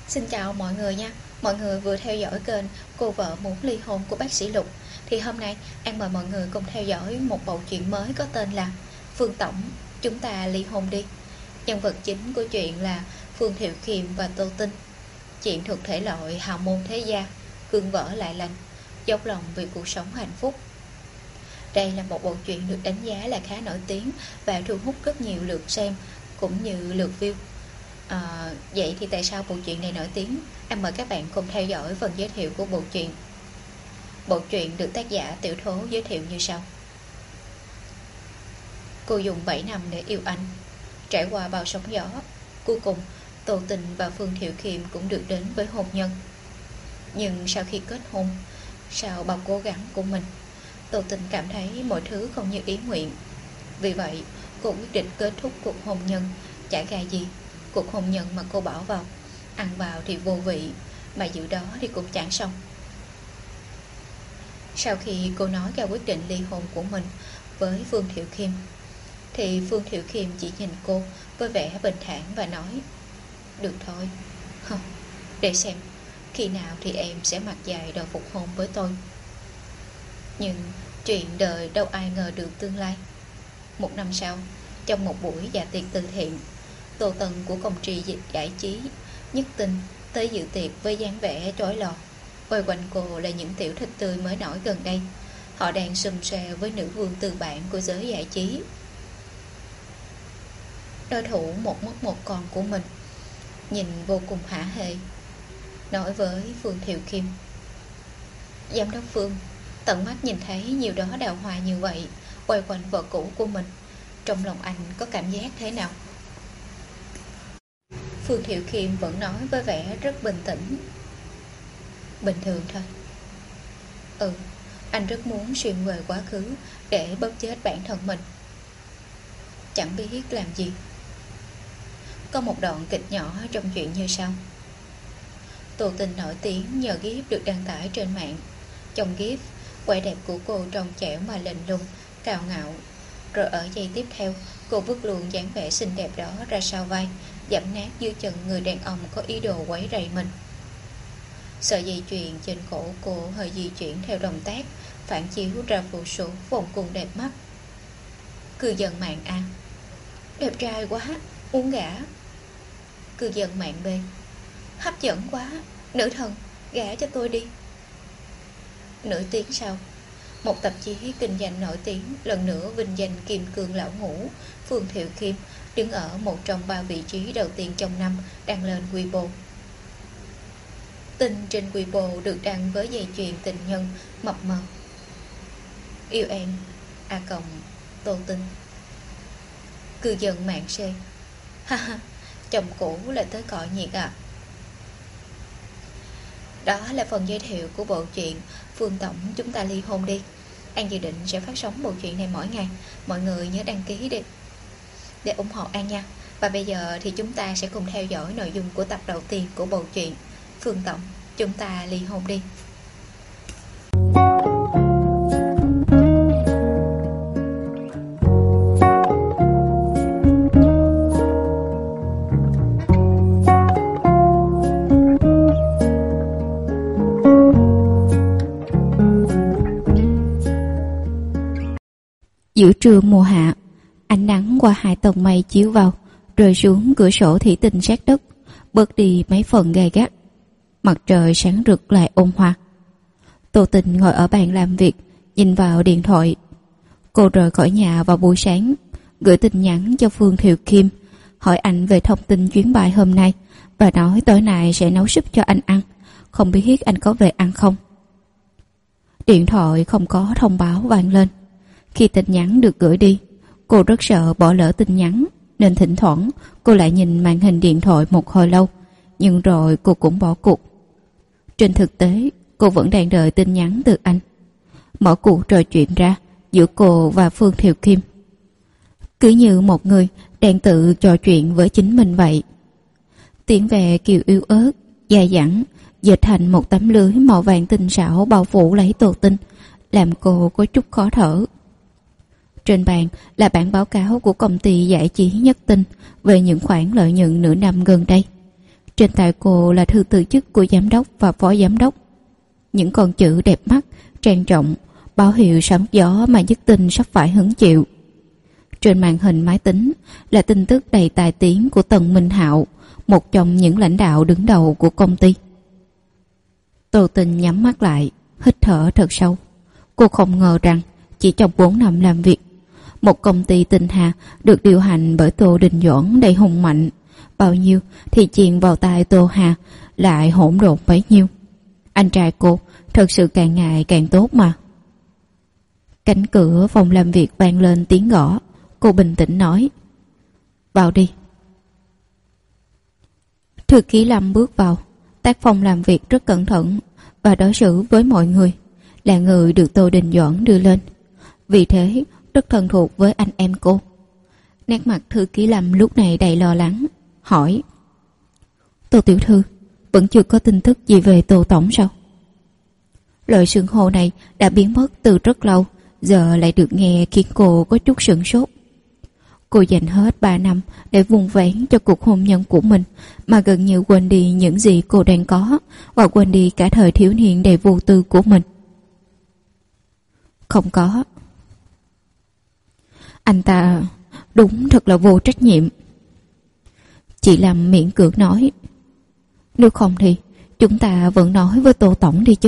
Xin chào mọi người nha. Mọi người vừa theo dõi kênh Cô vợ muốn ly hôn của bác sĩ Lục. Thì hôm nay An mời mọi người cùng theo dõi một bộ truyện mới có tên là Phương Tổng, chúng ta ly hôn đi. Nhân vật chính của truyện là Phương Thiệu Kiềm và Tô Tinh. Chuyện thuộc thể loại hào môn thế gia, gương vỡ lại lành, dốc lòng vì cuộc sống hạnh phúc. Đây là một bộ truyện được đánh giá là khá nổi tiếng và thu hút rất nhiều lượt xem cũng như lượt view. Vậy thì tại sao bộ truyện này nổi tiếng? Em mời các bạn cùng theo dõi phần giới thiệu của bộ truyện. Bộ truyện được tác giả Tiểu Thố giới thiệu như sau. Cô dùng 7 năm để yêu anh, trải qua bao sóng gió. Cuối cùng Tô Tình và Phương Thiệu Kiềm cũng được đến với hôn nhân. Nhưng sau khi kết hôn, sau bao cố gắng của mình, Tô Tình cảm thấy mọi thứ không như ý nguyện. Vì vậy cô quyết định kết thúc cuộc hôn nhân. Chả ra gì, cuộc hôn nhân mà cô bỏ vào, ăn vào thì vô vị, mà giữ đó thì cũng chẳng xong. Sau khi cô nói ra quyết định ly hôn của mình với Phương Thiệu Kiềm, thì Phương Thiệu Kiềm chỉ nhìn cô với vẻ bình thản và nói: được thôi, để xem khi nào thì em sẽ mặc dài đòi phục hôn với tôi. Nhưng chuyện đời đâu ai ngờ được tương lai. Một năm sau, trong một buổi dạ tiệc từ thiện, Tô Tần của công ty giải trí Nhất Tinh tới dự tiệc với dáng vẻ chói lòa. Quay quanh cô là những tiểu thịt tươi mới nổi gần đây. Họ đang xum xoe với nữ vương tư bản của giới giải trí. Đối thủ một mất một con của mình nhìn vô cùng hả hê, nói với Phương Thiệu Kiềm: giám đốc Phương, tận mắt nhìn thấy nhiều đó đào hoa như vậy quay quanh vợ cũ của mình, trong lòng anh có cảm giác thế nào? Phương Thiệu Kiềm vẫn nói với vẻ rất bình tĩnh: bình thường thôi. Anh rất muốn xuyên về quá khứ để bóp chết bản thân mình. Chẳng biết làm gì. Có một đoạn kịch nhỏ trong chuyện như sau. Tô Tình nổi tiếng nhờ gif được đăng tải trên mạng. Trong gif, vẻ đẹp của cô trong trẻo mà lạnh lùng, cao ngạo. Rồi ở giây tiếp theo, cô vứt luôn dáng vẻ xinh đẹp đó ra sau vai, dẫm nát dưới chân người đàn ông có ý đồ quấy rầy mình. Sợi dây chuyền trên cổ cô hơi di chuyển theo động tác, phản chiếu ra vô số vòng cung đẹp mắt. Cư dân mạng A: đẹp trai quá, muốn gả. Cư dân mạng B: hấp dẫn quá, nữ thần, gả cho tôi đi. Nửa tiếng sau, một tạp chí kinh doanh nổi tiếng lần nữa vinh danh kim cương lão ngũ Phương Thiệu Kiềm đứng ở một trong 3 vị trí đầu tiên trong năm, đăng lên Weibo. Tin trên Weibo được đăng với dây chuyền tình nhân mập mờ: yêu em Tô Tinh. Cư dân mạng C: ha, chồng cũ lại tới cọ nhiệt à. Đó là phần giới thiệu của bộ truyện Phương Tổng, chúng ta ly hôn đi. An dự định sẽ phát sóng bộ truyện này mỗi ngày. Mọi người nhớ đăng ký để ủng hộ An nha. Và bây giờ thì chúng ta sẽ cùng theo dõi nội dung của tập đầu tiên của bộ truyện Phương Tổng, chúng ta ly hôn đi. Giữa trưa mùa hạ, ánh nắng qua 2 tầng mây chiếu vào, rơi xuống cửa sổ thủy tinh sát đất, bớt đi mấy phần gay gắt. Mặt trời sáng rực lại ôn hòa. Tô Tình ngồi ở bàn làm việc, nhìn vào điện thoại. Cô rời khỏi nhà vào buổi sáng, gửi tin nhắn cho Phương Thiệu Kiềm, hỏi anh về thông tin chuyến bay hôm nay và nói tối nay sẽ nấu súp cho anh ăn, không biết anh có về ăn không. Điện thoại không có thông báo vang lên. Khi tin nhắn được gửi đi, cô rất sợ bỏ lỡ tin nhắn, nên thỉnh thoảng cô lại nhìn màn hình điện thoại một hồi lâu, nhưng rồi cô cũng bỏ cuộc. Trên thực tế, cô vẫn đang đợi tin nhắn từ anh. Mở cuộc trò chuyện ra giữa cô và Phương Thiệu Kiềm, cứ như một người đang tự trò chuyện với chính mình vậy. Tiếng ve kiều yếu ớt, dài dẳng, dệt thành một tấm lưới màu vàng tinh xảo bao phủ lấy Tô Tinh, làm cô có chút khó thở. Trên bàn là bản báo cáo của công ty giải trí Nhất Tinh về những khoản lợi nhuận nửa năm gần đây. Trên tay cô là thư từ chức của giám đốc và phó giám đốc. Những con chữ đẹp mắt, trang trọng, báo hiệu sóng gió mà Nhất Tinh sắp phải hứng chịu. Trên màn hình máy tính là tin tức đầy tai tiếng của Tần Minh Hạo, một trong những lãnh đạo đứng đầu của công ty. Tô Tình nhắm mắt lại, hít thở thật sâu. Cô không ngờ rằng chỉ trong 4 năm làm việc, một công ty tinh hà được điều hành bởi Tô Đình Doãn đầy hùng mạnh, bao nhiêu thì chìm vào tai Tô Hà lại hỗn độn bấy nhiêu. Anh trai cô thật sự càng ngày càng tốt mà. Cánh cửa phòng làm việc vang lên tiếng gõ. Cô bình tĩnh nói: "Vào đi." Thư ký Lâm bước vào. Tác phong làm việc rất cẩn thận và đối xử với mọi người là người được Tô Đình Doãn đưa lên, vì thế rất thân thuộc với anh em cô. Nét mặt thư ký Lâm lúc này đầy lo lắng, hỏi: "Tô tiểu thư, vẫn chưa có tin tức gì về Tô tổng sao?" Lời xưng hô này đã biến mất từ rất lâu, giờ lại được nghe khiến cô có chút sửng sốt. Cô dành hết 3 năm để vun vén cho cuộc hôn nhân của mình, mà gần như quên đi những gì cô đang có, và quên đi cả thời thiếu niên đầy vô tư của mình. Không có. Anh ta đúng thật là vô trách nhiệm. Chị Lâm miễn cưỡng nói: "Nếu không thì chúng ta vẫn nói với Tô tổng đi chứ."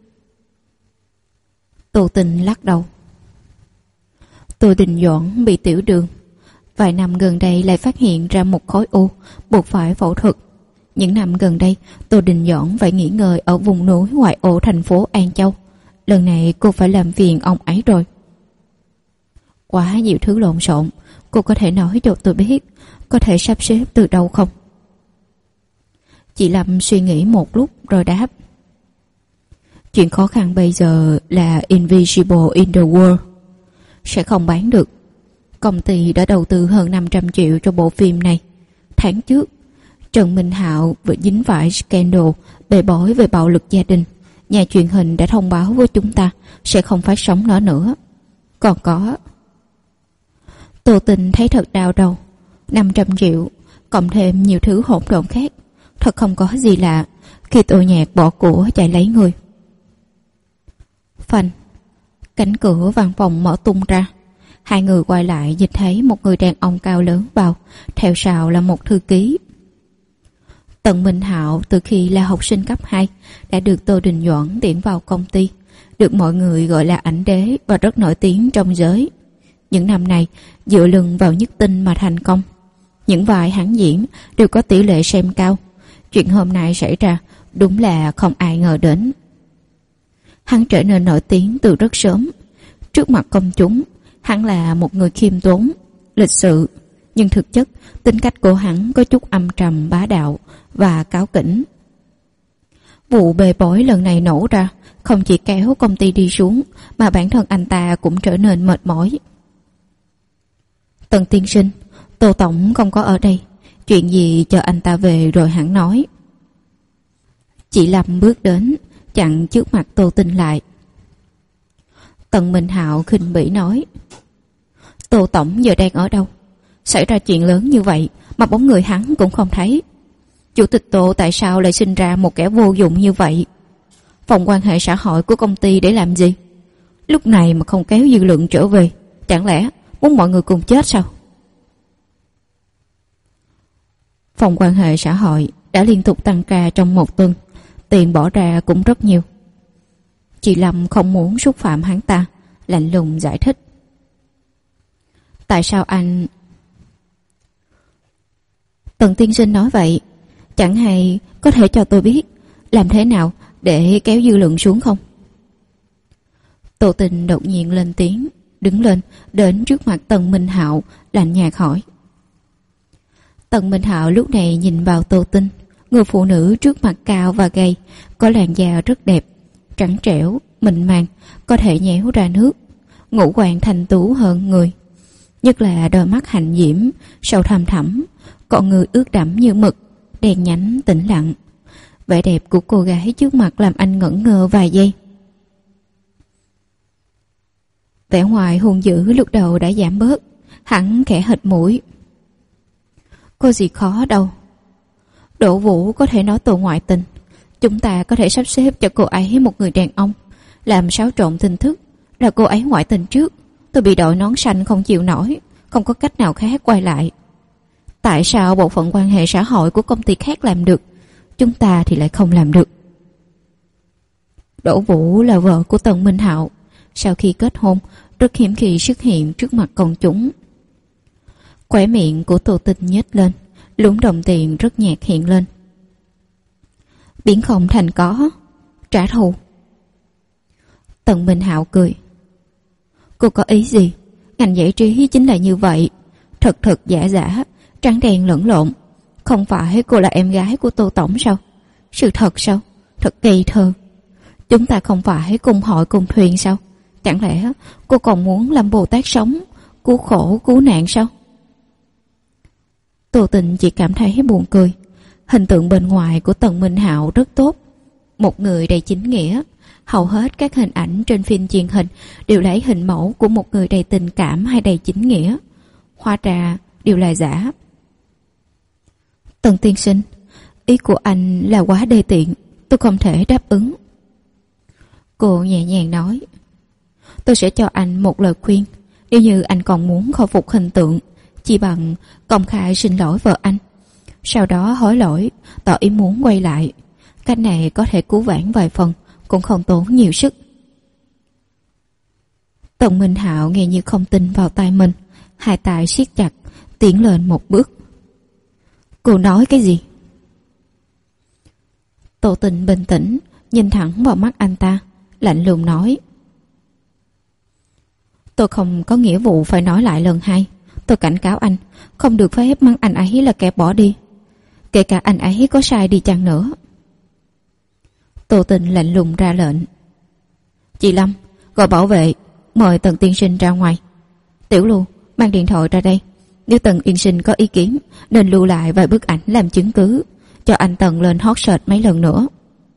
Tô Tình lắc đầu. Tô Đình Doãn bị tiểu đường, vài năm gần đây lại phát hiện ra một khối u, buộc phải phẫu thuật. Những năm gần đây Tô Đình Doãn phải nghỉ ngơi ở vùng núi ngoại ô thành phố An Châu. Lần này cô phải làm phiền ông ấy rồi. Quá nhiều thứ lộn xộn. Cô có thể nói cho tôi biết, có thể sắp xếp từ đâu không? Chị Lâm suy nghĩ một lúc rồi đáp: "Chuyện khó khăn bây giờ là Invisible in the World sẽ không bán được. Công ty đã đầu tư hơn 500 triệu cho bộ phim này. Tháng trước, Trần Minh Hạo vừa dính phải scandal bê bối về bạo lực gia đình. Nhà truyền hình đã thông báo với chúng ta sẽ không phát sóng nó nữa. Còn có..." Tô Tình thấy thật đau đầu. 500 triệu, cộng thêm nhiều thứ hỗn độn khác. Thật không có gì lạ khi Tô Nhạc bỏ của chạy lấy người. Phanh, cánh cửa văn phòng mở tung ra. Hai người quay lại nhìn thấy một người đàn ông cao lớn vào, theo sau là một thư ký. Tần Minh Hạo từ khi là học sinh cấp 2 đã được Tô Đình Doãn tuyển vào công ty, được mọi người gọi là ảnh đế và rất nổi tiếng trong giới. Những năm này dựa lưng vào Nhất Tinh mà thành công. Những vai hắn diễn đều có tỷ lệ xem cao. Chuyện hôm nay xảy ra đúng là không ai ngờ đến. Hắn trở nên nổi tiếng từ rất sớm. Trước mặt công chúng, hắn là một người khiêm tốn, lịch sự, nhưng thực chất tính cách của hắn có chút âm trầm bá đạo và cáu kỉnh. Vụ bê bối lần này nổ ra không chỉ kéo công ty đi xuống, mà bản thân anh ta cũng trở nên mệt mỏi. Tần tiên sinh, Tô tổng không có ở đây, chuyện gì chờ anh ta về rồi hẳn nói. Chị Lâm bước đến, chặn trước mặt Tô Tình lại. Tần Minh Hạo khinh bỉ nói: "Tô tổng giờ đang ở đâu? Xảy ra chuyện lớn như vậy mà bóng người hắn cũng không thấy. Chủ tịch Tô tại sao lại sinh ra một kẻ vô dụng như vậy? Phòng quan hệ xã hội của công ty để làm gì? Lúc này mà không kéo dư luận trở về, chẳng lẽ muốn mọi người cùng chết sao?" Phòng quan hệ xã hội đã liên tục tăng ca trong 1 tuần, tiền bỏ ra cũng rất nhiều. Chị Lâm không muốn xúc phạm hắn ta, lạnh lùng giải thích: "Tại sao anh..." Tần tiên sinh nói vậy, chẳng hay có thể cho tôi biết làm thế nào để kéo dư luận xuống không? Tô Tình đột nhiên lên tiếng, đứng lên đến trước mặt Tần Minh Hạo, lạnh nhạt hỏi. Tần Minh Hạo lúc này nhìn vào Tô Tình, người phụ nữ trước mặt cao và gầy, có làn da rất đẹp, trắng trẻo, mịn màng, có thể nhéo ra nước, ngũ quan thanh tú hơn người, nhất là đôi mắt hạnh diễm, sâu thăm thẳm, con người ướt đẫm như mực, đen nhánh tĩnh lặng. Vẻ đẹp của cô gái trước mặt làm anh ngẩn ngơ vài giây. Vẻ ngoài hung dữ lúc đầu đã giảm bớt, hắn khẽ hít mũi. Có gì khó đâu. Đỗ Vũ có thể nói tôi ngoại tình. Chúng ta có thể sắp xếp cho cô ấy một người đàn ông làm xáo trộn tình thức, là cô ấy ngoại tình trước. Tôi bị đội nón xanh không chịu nổi, không có cách nào khác quay lại. Tại sao bộ phận quan hệ xã hội của công ty khác làm được, chúng ta thì lại không làm được? Đỗ Vũ là vợ của Tần Minh Hạo, sau khi kết hôn rất hiếm khi xuất hiện trước mặt công chúng. Khóe miệng của Tô Tinh nhếch lên, lúm đồng tiền rất nhạt hiện lên. Biến không thành có, trả thù. Tần Minh Hạo cười. Cô có ý gì? Ngành giải trí chính là như vậy, thật thật giả giả, trắng đen lẫn lộn. Không phải cô là em gái của Tô Tổng sao? Sự thật sao? Thật ngây thơ. Chúng ta không phải cùng hội cùng thuyền sao? Chẳng lẽ cô còn muốn làm Bồ Tát sống, cứu khổ cứu nạn sao? Tô Tịnh chỉ cảm thấy buồn cười. Hình tượng bên ngoài của Tần Minh Hạo rất tốt, một người đầy chính nghĩa. Hầu hết các hình ảnh trên phim truyền hình đều lấy hình mẫu của một người đầy tình cảm hay đầy chính nghĩa. Hóa ra đều là giả. Tần tiên sinh, ý của anh là quá đê tiện, tôi không thể đáp ứng. Cô nhẹ nhàng nói. Tôi sẽ cho anh một lời khuyên. Nếu như anh còn muốn khôi phục hình tượng, chỉ bằng công khai xin lỗi vợ anh, sau đó hối lỗi, tỏ ý muốn quay lại. Cách này có thể cứu vãn vài phần, cũng không tốn nhiều sức. Tần Minh Hạo nghe như không tin vào tai mình, hai tay siết chặt, tiến lên một bước. Cô nói cái gì? Tô Tình bình tĩnh nhìn thẳng vào mắt anh ta, lạnh lùng nói. Tôi không có nghĩa vụ phải nói lại lần hai. Tôi cảnh cáo anh, không được phép mắng anh ấy là kẻ bỏ đi, kể cả anh ấy có sai đi chăng nữa. Tô Tình lạnh lùng ra lệnh. Chị Lâm, gọi bảo vệ, mời Tần tiên sinh ra ngoài. Tiểu Lưu, mang điện thoại ra đây. Nếu Tần tiên sinh có ý kiến, nên lưu lại vài bức ảnh làm chứng cứ, cho anh Tần lên hot search mấy lần nữa.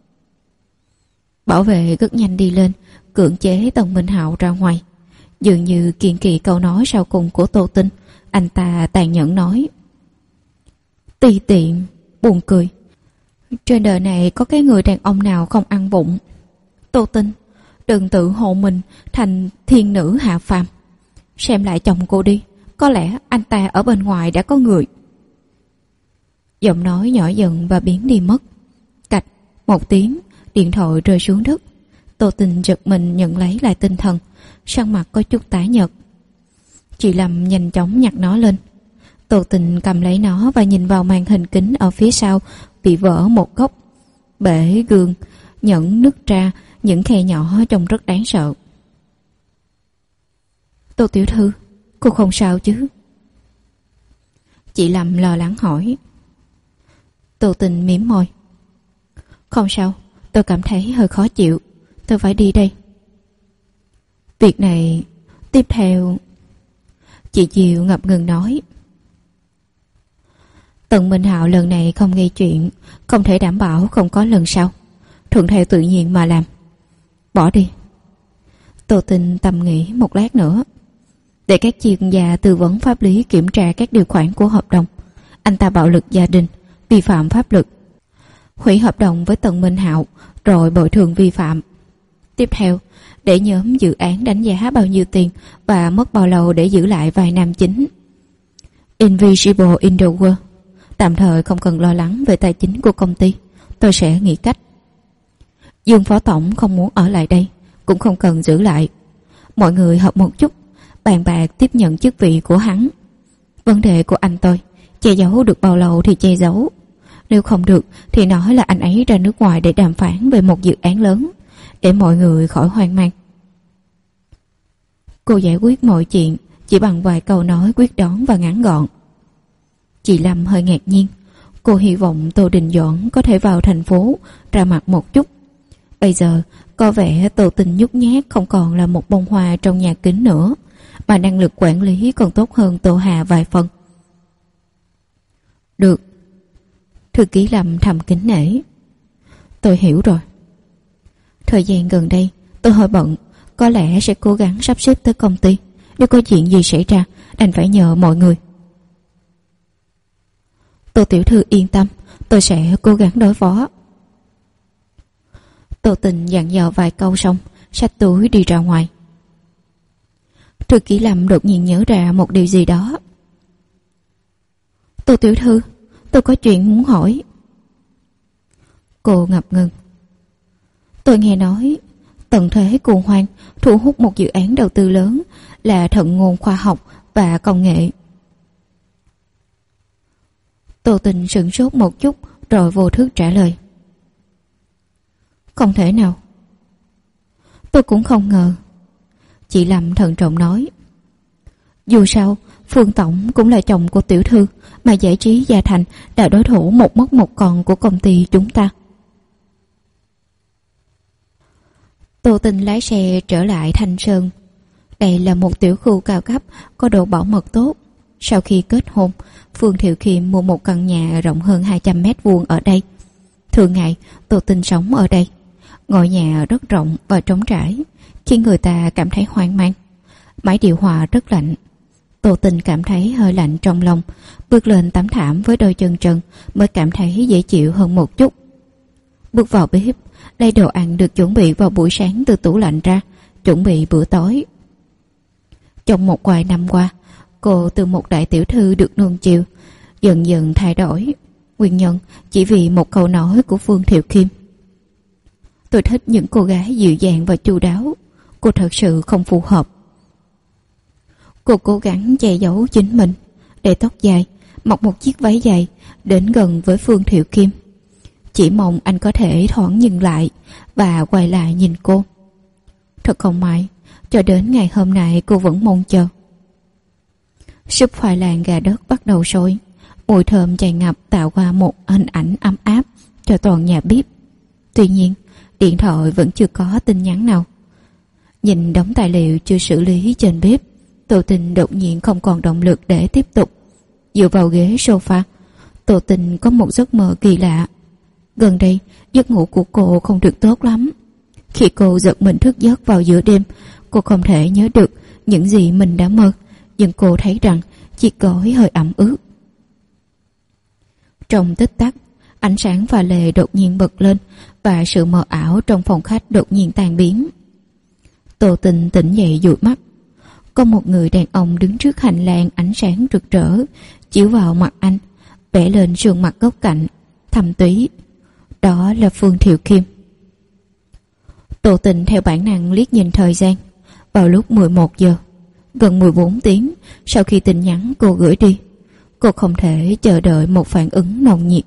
Bảo vệ rất nhanh đi lên, cưỡng chế Tần Minh Hạo ra ngoài. Dường như kiên kỵ câu nói sau cùng của Tô Tinh, anh ta tàn nhẫn nói. Tùy tiện, buồn cười. Trên đời này có cái người đàn ông nào không ăn bụng. Tô Tinh, đừng tự hộ mình thành thiên nữ hạ phàm. Xem lại chồng cô đi, có lẽ anh ta ở bên ngoài đã có người. Giọng nói nhỏ dần và biến đi mất. Cạch một tiếng, điện thoại rơi xuống đất. Tô Tinh giật mình nhận lấy lại tinh thần, sắc mặt có chút tái nhợt. Chị Lâm nhanh chóng nhặt nó lên. Tô Tình cầm lấy nó và nhìn vào màn hình kính ở phía sau bị vỡ một góc. Bể gương nhẫn nứt ra những khe nhỏ trông rất đáng sợ. Tô tiểu thư, cô không sao chứ? Chị Lâm lo lắng hỏi. Tô Tình mím môi. Không sao, tôi cảm thấy hơi khó chịu, tôi phải đi đây. Việc này tiếp theo... Chị Diệu ngập ngừng nói. Tần Minh Hạo lần này không gây chuyện, không thể đảm bảo không có lần sau. Thuận theo tự nhiên mà làm. Bỏ đi. Tô Tinh tầm nghĩ một lát nữa, để các chuyên gia tư vấn pháp lý kiểm tra các điều khoản của hợp đồng. Anh ta bạo lực gia đình, vi phạm pháp luật, hủy hợp đồng với Tần Minh Hạo, rồi bồi thường vi phạm. Tiếp theo, để nhóm dự án đánh giá bao nhiêu tiền và mất bao lâu để giữ lại vài nam chính. Invisible in the world. Tạm thời không cần lo lắng về tài chính của công ty, tôi sẽ nghĩ cách. Dương phó tổng không muốn ở lại đây, cũng không cần giữ lại. Mọi người hợp một chút, bàn bạc tiếp nhận chức vị của hắn. Vấn đề của anh tôi, che giấu được bao lâu thì che giấu. Nếu không được thì nói là anh ấy ra nước ngoài để đàm phán về một dự án lớn, để mọi người khỏi hoang mang. Cô giải quyết mọi chuyện chỉ bằng vài câu nói quyết đoán và ngắn gọn. Chị Lâm hơi ngạc nhiên. Cô hy vọng Tô Đình Doãn có thể vào thành phố ra mặt một chút. Bây giờ có vẻ Tô Tình nhút nhát không còn là một bông hoa trong nhà kính nữa, mà năng lực quản lý còn tốt hơn Tô Hà vài phần. Được. Thư ký Lâm thầm kính nể. Tôi hiểu rồi. Thời gian gần đây tôi hơi bận, có lẽ sẽ cố gắng sắp xếp tới công ty. Nếu có chuyện gì xảy ra đành phải nhờ mọi người. Tô tiểu thư yên tâm, Tôi sẽ cố gắng đối phó. Tô Tình dặn dò vài câu xong, xách túi đi ra ngoài. Thư ký Lâm đột nhiên nhớ ra một điều gì đó. Tô tiểu thư, tôi có chuyện muốn hỏi. Cô ngập ngừng. Tôi nghe nói tận thế cuồng hoang thu hút một dự án đầu tư lớn là Thận Ngôn Khoa học và Công nghệ. Tô Tình sửng sốt một chút rồi vô thức trả lời. Không thể nào. Tôi cũng không ngờ. Chị Lâm thận trọng nói. Dù sao, Phương Tổng cũng là chồng của tiểu thư, mà Giải trí Gia Thành là đối thủ một mất một còn của công ty chúng ta. Tô Tình lái xe trở lại Thanh Sơn. Đây là một tiểu khu cao cấp có độ bảo mật tốt. Sau khi kết hôn, Phương Thiệu Khiêm mua một căn nhà rộng hơn 200 mét vuông ở đây. Thường ngày, Tô Tình sống ở đây. Ngôi nhà rất rộng và trống trải, khiến người ta cảm thấy hoang mang. Máy điều hòa rất lạnh. Tô Tình cảm thấy hơi lạnh trong lòng, bước lên tấm thảm với đôi chân trần mới cảm thấy dễ chịu hơn một chút. Bước vào bếp, lấy đồ ăn được chuẩn bị vào buổi sáng từ tủ lạnh ra, chuẩn bị bữa tối. Trong một vài năm qua, cô từ một đại tiểu thư được nuông chiều, dần dần thay đổi. Nguyên nhân chỉ vì một câu nói của Phương Thiệu Khiêm. Tôi thích những cô gái dịu dàng và chu đáo. Cô thật sự không phù hợp. Cô cố gắng che giấu chính mình, để tóc dài, mặc một chiếc váy dài, đến gần với Phương Thiệu Khiêm. Chỉ mong anh có thể thoáng dừng lại và quay lại nhìn cô. Thật không may, cho đến ngày hôm nay cô vẫn mong chờ. Súp khoai lang gà đất bắt đầu sôi. Mùi thơm tràn ngập tạo ra một hình ảnh ấm áp cho toàn nhà bếp. Tuy nhiên, điện thoại vẫn chưa có tin nhắn nào. Nhìn đống tài liệu chưa xử lý trên bếp, Tô Tình đột nhiên không còn động lực để tiếp tục. Dựa vào ghế sofa, Tô Tình có một giấc mơ kỳ lạ. Gần đây, giấc ngủ của cô không được tốt lắm. Khi cô giật mình thức giấc vào giữa đêm, cô không thể nhớ được những gì mình đã mơ, nhưng cô thấy rằng chiếc gối hơi ẩm ướt. Trong tích tắc, ánh sáng pha lê đột nhiên bật lên và sự mờ ảo trong phòng khách đột nhiên tan biến. Tô Tình tỉnh dậy dụi mắt. Có một người đàn ông đứng trước hành lang, ánh sáng rực rỡ chiếu vào mặt anh, vẽ lên sườn mặt góc cạnh thâm túy. Đó là Phương Thiệu Khiêm. Tô Tình theo bản năng liếc nhìn thời gian. Vào lúc 11 giờ, gần 14 tiếng sau khi tin nhắn cô gửi đi, cô không thể chờ đợi một phản ứng nồng nhiệt.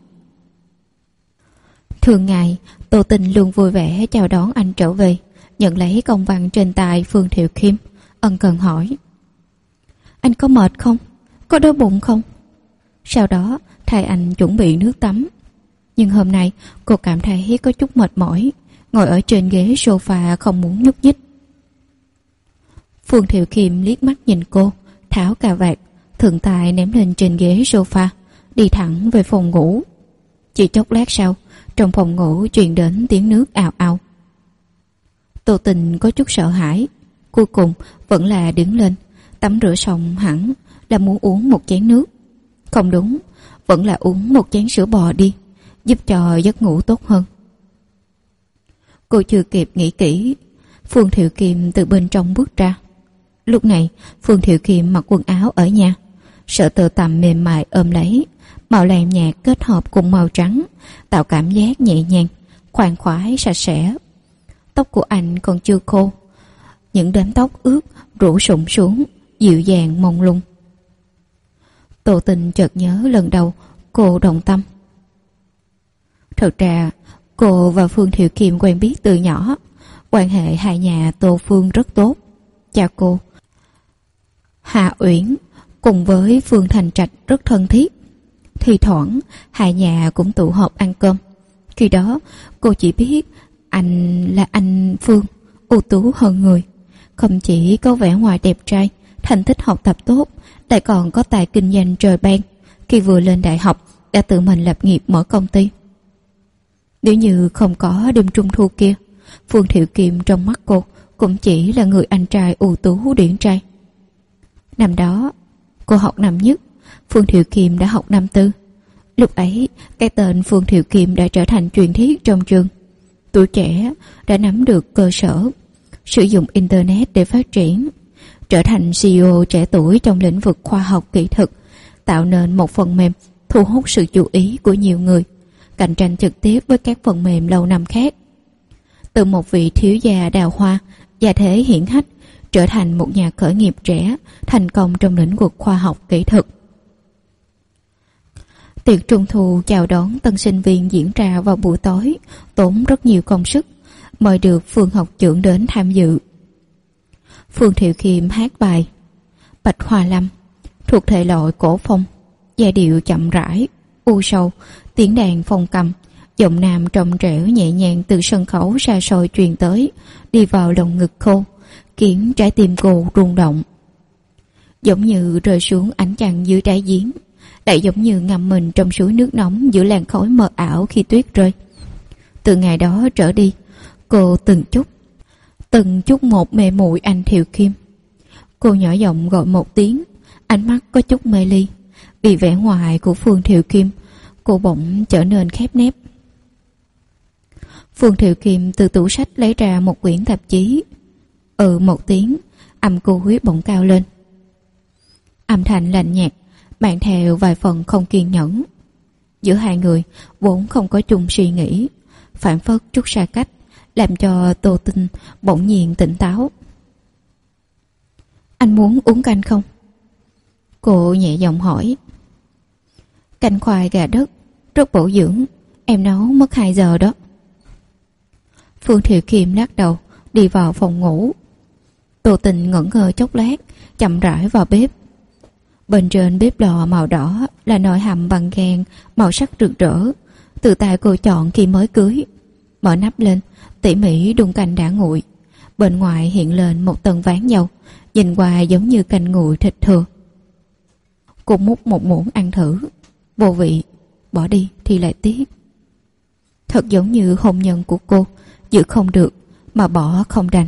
Thường ngày, Tô Tình luôn vui vẻ chào đón anh trở về, nhận lấy công văn trên tay Phương Thiệu Khiêm, ân cần hỏi: Anh có mệt không? Có đói bụng không? Sau đó thay anh chuẩn bị nước tắm. Nhưng hôm nay cô cảm thấy có chút mệt mỏi, ngồi ở trên ghế sofa không muốn nhúc nhích. Phương Thiệu Khiêm liếc mắt nhìn cô, tháo cà vạt, thuận tay ném lên trên ghế sofa, đi thẳng về phòng ngủ. Chỉ chốc lát sau, trong phòng ngủ truyền đến tiếng nước ào ào. Tô Tình có chút sợ hãi, cuối cùng vẫn là đứng lên. Tắm rửa xong hẳn là muốn uống một chén nước. Không đúng, vẫn là uống một chén sữa bò đi, giúp cho giấc ngủ tốt hơn. Cô chưa kịp nghĩ kỹ, Phương Thiệu Khiêm từ bên trong bước ra. Lúc này Phương Thiệu Khiêm mặc quần áo ở nhà, sợi tơ tằm mềm mại ôm lấy, màu lam nhạt kết hợp cùng màu trắng, tạo cảm giác nhẹ nhàng, khoan khoái, sạch sẽ. Tóc của anh còn chưa khô, những đám tóc ướt rủ sụm xuống, dịu dàng mông lung. Tô Tình chợt nhớ lần đầu cô động tâm. Thật ra cô và Phương Thiệu Khiêm quen biết từ nhỏ, quan hệ hai nhà Tô Phương rất tốt. Cha cô Hạ Uyển cùng với Phương Thành Trạch rất thân thiết. Thì thoảng hai nhà cũng tụ họp ăn cơm. Khi đó cô chỉ biết anh là anh Phương, ưu tú hơn người. Không chỉ có vẻ ngoài đẹp trai, thành tích học tập tốt, lại còn có tài kinh doanh trời ban. Khi vừa lên đại học đã tự mình lập nghiệp mở công ty. Nếu như không có đêm trung thu kia, Phương Thiệu Khiêm trong mắt cô cũng chỉ là người anh trai ưu tú điển trai. Năm đó cô học năm nhất, Phương Thiệu Khiêm đã học năm tư. Lúc ấy, cái tên Phương Thiệu Kiệm đã trở thành truyền thuyết trong trường. Tuổi trẻ đã nắm được cơ sở, sử dụng Internet để phát triển, trở thành CEO trẻ tuổi trong lĩnh vực khoa học kỹ thuật, tạo nên một phần mềm thu hút sự chú ý của nhiều người, cạnh tranh trực tiếp với các phần mềm lâu năm khác. Từ một vị thiếu gia đào hoa, gia thế hiển hách, trở thành một nhà khởi nghiệp trẻ, thành công trong lĩnh vực khoa học kỹ thuật. Tiệc trung thu chào đón tân sinh viên diễn ra vào buổi tối, tốn rất nhiều công sức, mời được Phương học trưởng đến tham dự. Phương Thiệu Kiệm hát bài Bạch Hoa Lâm thuộc thể loại cổ phong, giai điệu chậm rãi, u sâu, tiếng đàn phong cầm, giọng nam trong trẻo nhẹ nhàng từ sân khấu xa xôi truyền tới, đi vào lồng ngực cô, khiến trái tim cô rung động. Giống như rơi xuống ánh trăng dưới đáy giếng, lại giống như ngâm mình trong suối nước nóng giữa làn khói mờ ảo khi tuyết rơi. Từ ngày đó trở đi, cô từng chút một mê muội anh Thiệu Kiệm. Cô nhỏ giọng gọi một tiếng, ánh mắt có chút mê ly. Vì vẻ ngoài của Phương Thiệu Kiệm, cô bỗng trở nên khép nép. Phương Thiệu Kiệm từ tủ sách lấy ra một quyển tạp chí. Một tiếng, âm cuối bỗng cao lên. Âm thanh lạnh nhạt, mang theo vài phần không kiên nhẫn. Giữa hai người vốn không có chung suy nghĩ, phản phất chút xa cách, làm cho Tô Tinh bỗng nhiên tỉnh táo. Anh muốn uống canh không? Cô nhẹ giọng hỏi. Canh khoai gà đất, rất bổ dưỡng, em nấu mất 2 giờ đó. Phương Thiệu Kiệm lắc đầu, đi vào phòng ngủ. Tô Tinh ngẩn ngơ chốc lát, chậm rãi vào bếp. Bên trên bếp lò màu đỏ là nồi hầm bằng gang màu sắc rực rỡ, từ tay cô chọn khi mới cưới. Mở nắp lên, tỉ mỉ đun canh đã nguội. Bên ngoài hiện lên một tầng ván dầu, nhìn qua giống như canh nguội thịt thừa. Cô múc một muỗng ăn thử, vô vị, bỏ đi thì lại tiếc. Thật giống như hôn nhân của cô, giữ không được mà bỏ không đành.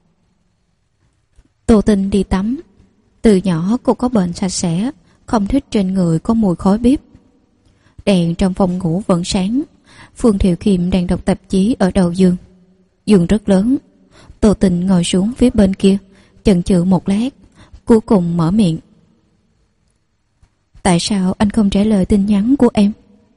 Tô Tinh đi tắm. Từ nhỏ cô có bệnh sạch sẽ, không thích trên người có mùi khói bếp. Đèn trong phòng ngủ vẫn sáng. Phương Thiệu Kiệm đang đọc tạp chí ở đầu giường. Giường rất lớn. Tô Tinh ngồi xuống phía bên kia, chần chừ một lát, cuối cùng mở miệng. Tại sao anh không trả lời tin nhắn của em?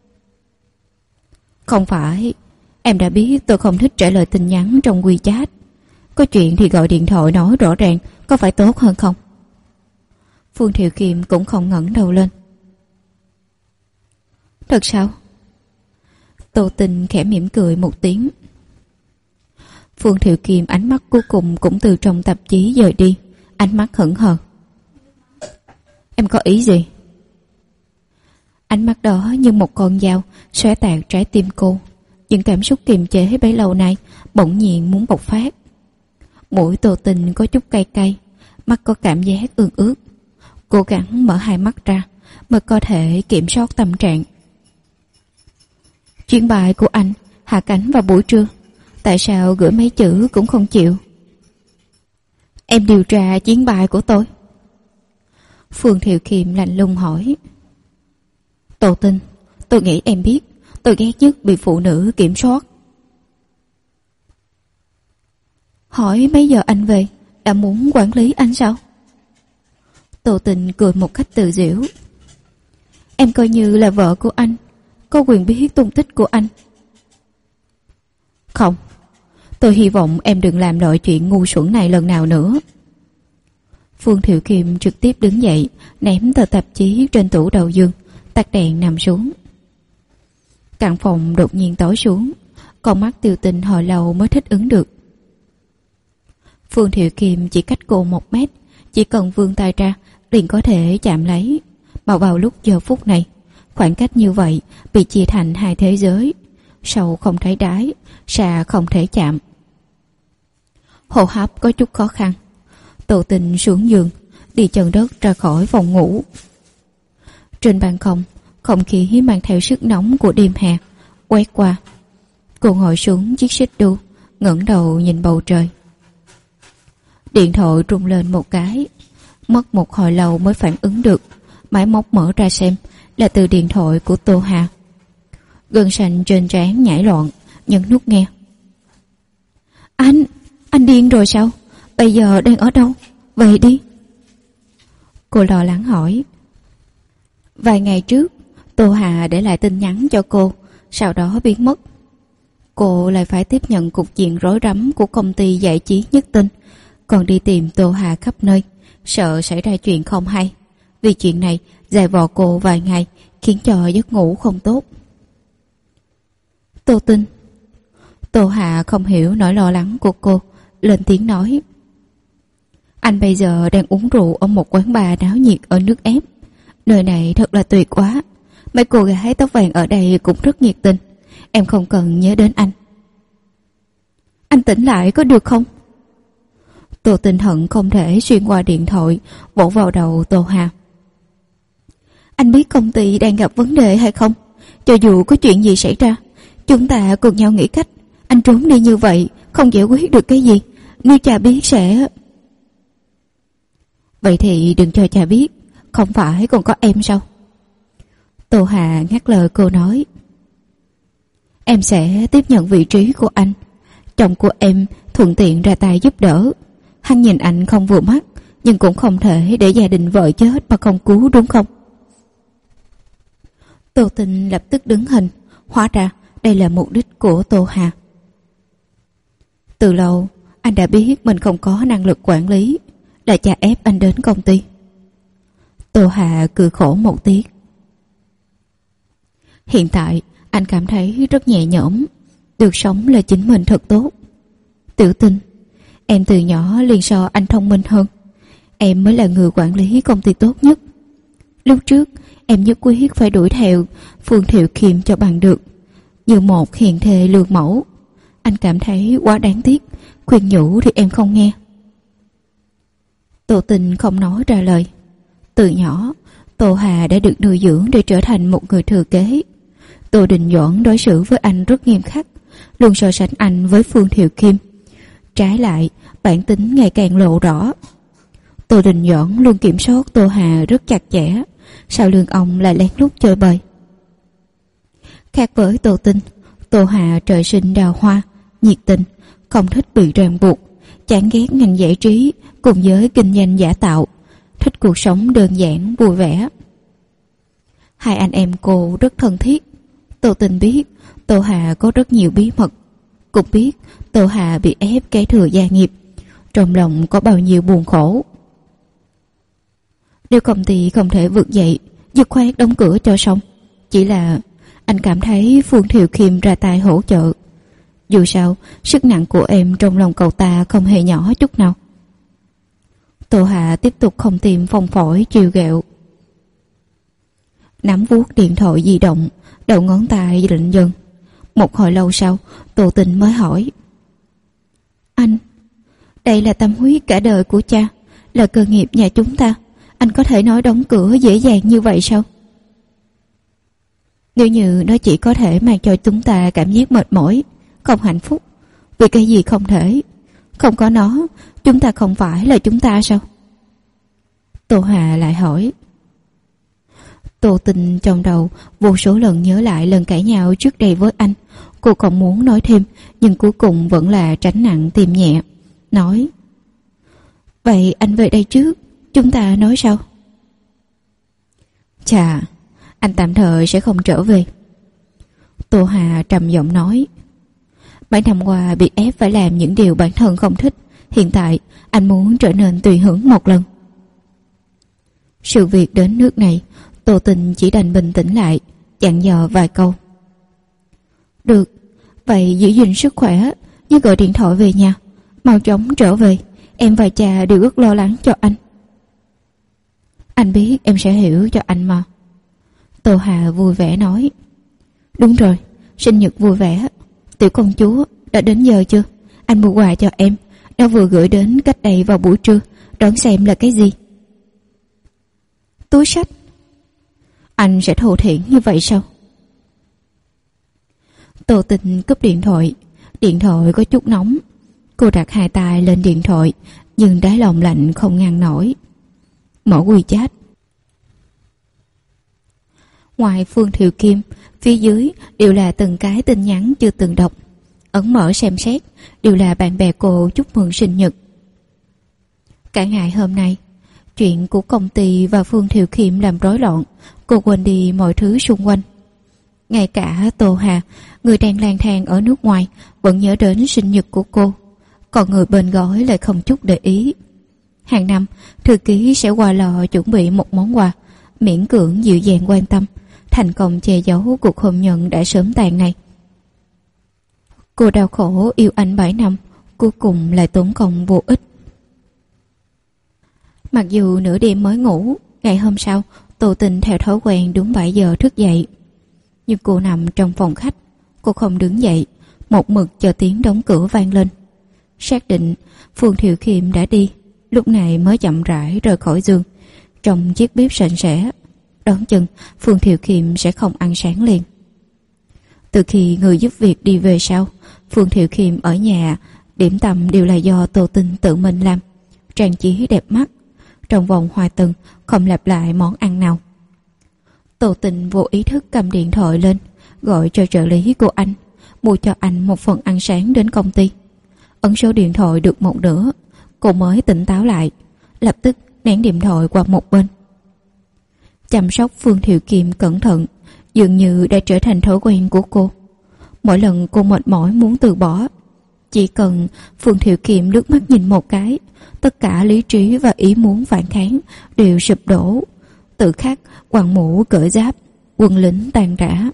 Không phải, em đã biết tôi không thích trả lời tin nhắn trong WeChat. Có chuyện thì gọi điện thoại nói rõ ràng, có phải tốt hơn không? Phương Thiệu Kiệm cũng không ngẩng đầu lên. Thật sao? Tô Tinh khẽ mỉm cười một tiếng. Phương Thiệu Kiệm ánh mắt cuối cùng cũng từ trong tạp chí rời đi, ánh mắt hững hờ. Em có ý gì? Ánh mắt đó như một con dao xé tạc trái tim cô. Những cảm xúc kiềm chế bấy lâu nay bỗng nhiên muốn bộc phát. Mũi Tô Tinh có chút cay cay, mắt có cảm giác ương ướt. Cố gắng mở hai mắt ra mới có thể kiểm soát tâm trạng. Chuyến bài của anh hạ cánh vào buổi trưa, tại sao gửi mấy chữ cũng không chịu? Em điều tra chuyến bài của tôi. Phương Thiệu Kiệm lạnh lùng hỏi. Tô Tinh, tôi nghĩ em biết tôi ghét nhất bị phụ nữ kiểm soát. Hỏi mấy giờ anh về, đã muốn quản lý anh sao? Tô Tinh cười một cách tự giễu. Em coi như là vợ của anh, có quyền biết tung tích của anh. Không, tôi hy vọng em đừng làm loại chuyện ngu xuẩn này lần nào nữa. Phương Thiệu Kiệm trực tiếp đứng dậy, ném tờ tạp chí trên tủ đầu giường, tắt đèn nằm xuống. Căn phòng đột nhiên tối xuống, con mắt Tiêu Tinh hồi lâu mới thích ứng được. Phương Thiệu Kiệm chỉ cách cô 1 mét, chỉ cần vươn tay ra liền có thể chạm lấy. Mà vào lúc giờ phút này, khoảng cách như vậy bị chia thành 2 thế giới, sâu không thấy đáy, xa không thể chạm. Hô hấp có chút khó khăn. Tô Tinh xuống giường, đi chân đất ra khỏi phòng ngủ. Trên ban công, không khí mang theo sức nóng của đêm hè quét qua. Cô ngồi xuống chiếc xích đu, ngẩng đầu nhìn bầu trời. Điện thoại rung lên một cái, mất một hồi lâu mới phản ứng được, máy móc mở ra xem là từ điện thoại của Tô Hà. Gân xanh trên trán nhảy loạn, nhấn nút nghe. Anh điên rồi sao? Bây giờ đang ở đâu? Về đi. Cô lo lắng hỏi. Vài ngày trước, Tô Hà để lại tin nhắn cho cô, sau đó biến mất. Cô lại phải tiếp nhận cục diện rối rắm của công ty giải trí Nhất Tinh, còn đi tìm Tô Hà khắp nơi, sợ xảy ra chuyện không hay. Vì chuyện này dày vò cô vài ngày, khiến cho giấc ngủ không tốt. Tô Tinh. Tô Hà không hiểu nỗi lo lắng của cô, lên tiếng nói. Anh bây giờ đang uống rượu ở một quán bar náo nhiệt ở nước ép. Nơi này thật là tuyệt quá. Mấy cô gái tóc vàng ở đây cũng rất nhiệt tình. Em không cần nhớ đến anh. Anh tỉnh lại có được không? Tô Tinh hận không thể xuyên qua điện thoại vỗ vào đầu Tô Hà. Anh biết công ty đang gặp vấn đề hay không? Cho dù có chuyện gì xảy ra, chúng ta cùng nhau nghĩ cách. Anh trốn đi như vậy không giải quyết được cái gì. Nếu cha biết sẽ... Vậy thì đừng cho cha biết. Không phải còn có em sao? Tô Hà ngắt lời cô nói. Em sẽ tiếp nhận vị trí của anh. Chồng của em thuận tiện ra tay giúp đỡ. Hắn nhìn anh không vừa mắt, nhưng cũng không thể để gia đình vợ chết mà không cứu, đúng không? Tô Tinh lập tức đứng hình. Hóa ra đây là mục đích của Tô Hà. Từ lâu anh đã biết mình không có năng lực quản lý, là cha ép anh đến công ty. Tô Hà cười khổ một tiếng. Hiện tại anh cảm thấy rất nhẹ nhõm. Được sống là chính mình thật tốt. Tiểu Tinh, em từ nhỏ liền so anh thông minh hơn. Em mới là người quản lý công ty tốt nhất. Lúc trước em nhất quyết phải đuổi theo Phương Thiệu Kiệm cho bằng được, như một hiền thê lương mẫu. Anh cảm thấy quá đáng tiếc, khuyên nhủ thì em không nghe. Tô Tinh không nói ra lời. Từ nhỏ Tô Hà đã được nuôi dưỡng để trở thành một người thừa kế. Tô Đình Doãn đối xử với anh rất nghiêm khắc, luôn so sánh anh với Phương Thiệu Kim. Trái lại, bản tính ngày càng lộ rõ. Tô Đình Doãn luôn kiểm soát Tô Hà rất chặt chẽ, sau lưng ông lại lén lút chơi bời. Khác với Tô Tinh, Tô Hà trời sinh đào hoa, nhiệt tình, không thích bị ràng buộc, chán ghét ngành giải trí cùng với kinh doanh giả tạo, thích cuộc sống đơn giản vui vẻ. Hai anh em cô rất thân thiết. Tô Tinh biết Tô Hà có rất nhiều bí mật, cũng biết Tô Hà bị ép kế thừa gia nghiệp, trong lòng có bao nhiêu buồn khổ. Nếu công ty không thể vượt dậy, dứt khoát đóng cửa cho xong. Chỉ là anh cảm thấy Phương Thiệu Kim ra tay hỗ trợ. Dù sao, sức nặng của em trong lòng cậu ta không hề nhỏ chút nào. Tô Hà tiếp tục không tìm phong phổi trêu ghẹo. Nắm vuốt điện thoại di động, đầu ngón tay lạnh dần. Một hồi lâu sau, Tô Tinh mới hỏi. Anh, đây là tâm huyết cả đời của cha, là cơ nghiệp nhà chúng ta. Anh có thể nói đóng cửa dễ dàng như vậy sao? Nếu như nó chỉ có thể mang cho chúng ta cảm giác mệt mỏi, không hạnh phúc, vì cái gì không thể? Không có nó, chúng ta không phải là chúng ta sao? Tô Hà lại hỏi. Tô Tinh trong đầu vô số lần nhớ lại lần cãi nhau trước đây với anh. Cô còn muốn nói thêm, nhưng cuối cùng vẫn là tránh nặng tìm nhẹ, nói. Vậy anh về đây trước, chúng ta nói sau. Chà, anh tạm thời sẽ không trở về. Tô Hà trầm giọng nói. Mấy năm qua bị ép phải làm những điều bản thân không thích. Hiện tại anh muốn trở nên tùy hứng một lần. Sự việc đến nước này, Tô Tinh chỉ đành bình tĩnh lại, dặn dò vài câu. Được, vậy giữ gìn sức khỏe, nhớ gọi điện thoại về nhà. Mau chóng trở về, em và cha đều rất lo lắng cho anh. Anh biết em sẽ hiểu cho anh mà. Tô Hà vui vẻ nói. Đúng rồi, sinh nhật vui vẻ. Tiểu công chúa, đã đến giờ chưa? Anh mua quà cho em, nó vừa gửi đến cách đây vào buổi trưa. Đón xem là cái gì? Túi sách. Anh sẽ thô thiển như vậy sao? Tô Tinh cúp điện thoại. Điện thoại có chút nóng. Cô đặt hai tay lên điện thoại, nhưng đáy lòng lạnh không ngăn nổi. Mở WeChat. Ngoài Phương Thiệu Kim, phía dưới đều là từng cái tin nhắn chưa từng đọc. Ấn mở xem xét đều là bạn bè cô chúc mừng sinh nhật. Cả ngày hôm nay, chuyện của công ty và Phương Thiệu Kim làm rối loạn, cô quên đi mọi thứ xung quanh. Ngay cả Tô Hà, người đang lang thang ở nước ngoài, vẫn nhớ đến sinh nhật của cô, còn người bên gói lại không chút để ý. Hàng năm, thư ký sẽ qua lò chuẩn bị một món quà, miễn cưỡng dịu dàng quan tâm, thành công che giấu cuộc hôn nhân đã sớm tàn này. Cô đau khổ yêu anh 7 năm, cuối cùng lại tốn công vô ích. Mặc dù nửa đêm mới ngủ, ngày hôm sau Tô Tình theo thói quen đúng 7 giờ thức dậy. Nhưng cô nằm trong phòng khách, cô không đứng dậy, một mực chờ tiếng đóng cửa vang lên. Xác định Phương Thiệu Kim đã đi, lúc này mới chậm rãi rời khỏi giường, trong chiếc bếp sạch sẽ. Đoán chừng Phương Thiệu Kim sẽ không ăn sáng liền. Từ khi người giúp việc đi về sau, Phương Thiệu Kim ở nhà, điểm tâm đều là do Tô Tình tự mình làm, trang trí đẹp mắt. Trong vòng 2 tuần không lặp lại món ăn nào. Tô Tình vô ý thức cầm điện thoại lên, gọi cho trợ lý của anh, mua cho anh một phần ăn sáng đến công ty. Ấn số điện thoại được một nửa, cô mới tỉnh táo lại, lập tức ném điện thoại qua một bên. Chăm sóc Phương Thiệu Kim cẩn thận, dường như đã trở thành thói quen của cô. Mỗi lần cô mệt mỏi muốn từ bỏ, chỉ cần Phương Thiệu Kim lướt mắt nhìn một cái, tất cả lý trí và ý muốn phản kháng đều sụp đổ. Tự khắc quàng mũ cởi giáp, quân lính tan rã.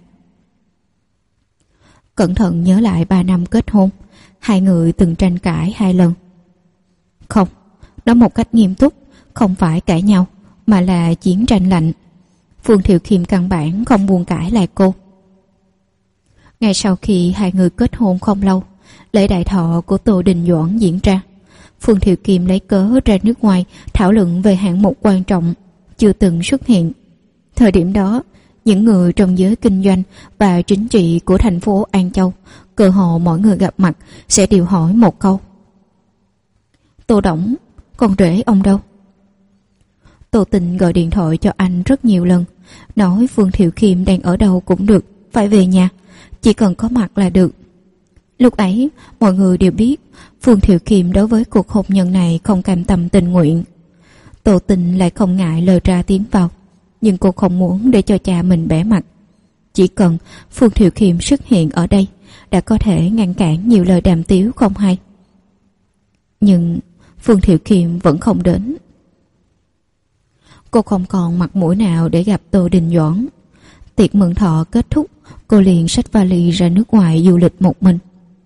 Cẩn thận nhớ lại 3 năm kết hôn, hai người từng tranh cãi 2 lần. Không, nói một cách nghiêm túc, không phải cãi nhau, mà là chiến tranh lạnh. Phương Thiệu Kim căn bản không buồn cãi lại cô. Ngay sau khi hai người kết hôn không lâu, lễ đại thọ của Tô Đình Doãn diễn ra. Phương Thiệu Kim lấy cớ ra nước ngoài thảo luận về hạng mục quan trọng chưa từng xuất hiện. Thời điểm đó, những người trong giới kinh doanh và chính trị của thành phố An Châu, cơ hồ mỗi người gặp mặt sẽ đều hỏi một câu: Tô Tổng, con rể ông đâu? Tô Tình gọi điện thoại cho anh rất nhiều lần, nói Phương Thiệu Kim đang ở đâu cũng được, phải về nhà, chỉ cần có mặt là được. Lúc ấy, mọi người đều biết Phương Thiệu Kim đối với cuộc hôn nhân này không cam tâm tình nguyện. Tô Tình lại không ngại lời ra tiếng vào, nhưng cô không muốn để cho cha mình bẽ mặt. Chỉ cần Phương Thiệu Kim xuất hiện ở đây đã có thể ngăn cản nhiều lời đàm tiếu không hay. Nhưng Phương Thiệu Kim vẫn không đến. Cô không còn mặt mũi nào để gặp Tô Đình Doãn. Tiệc mừng thọ kết thúc, cô liền xách vali ra nước ngoài du lịch một mình.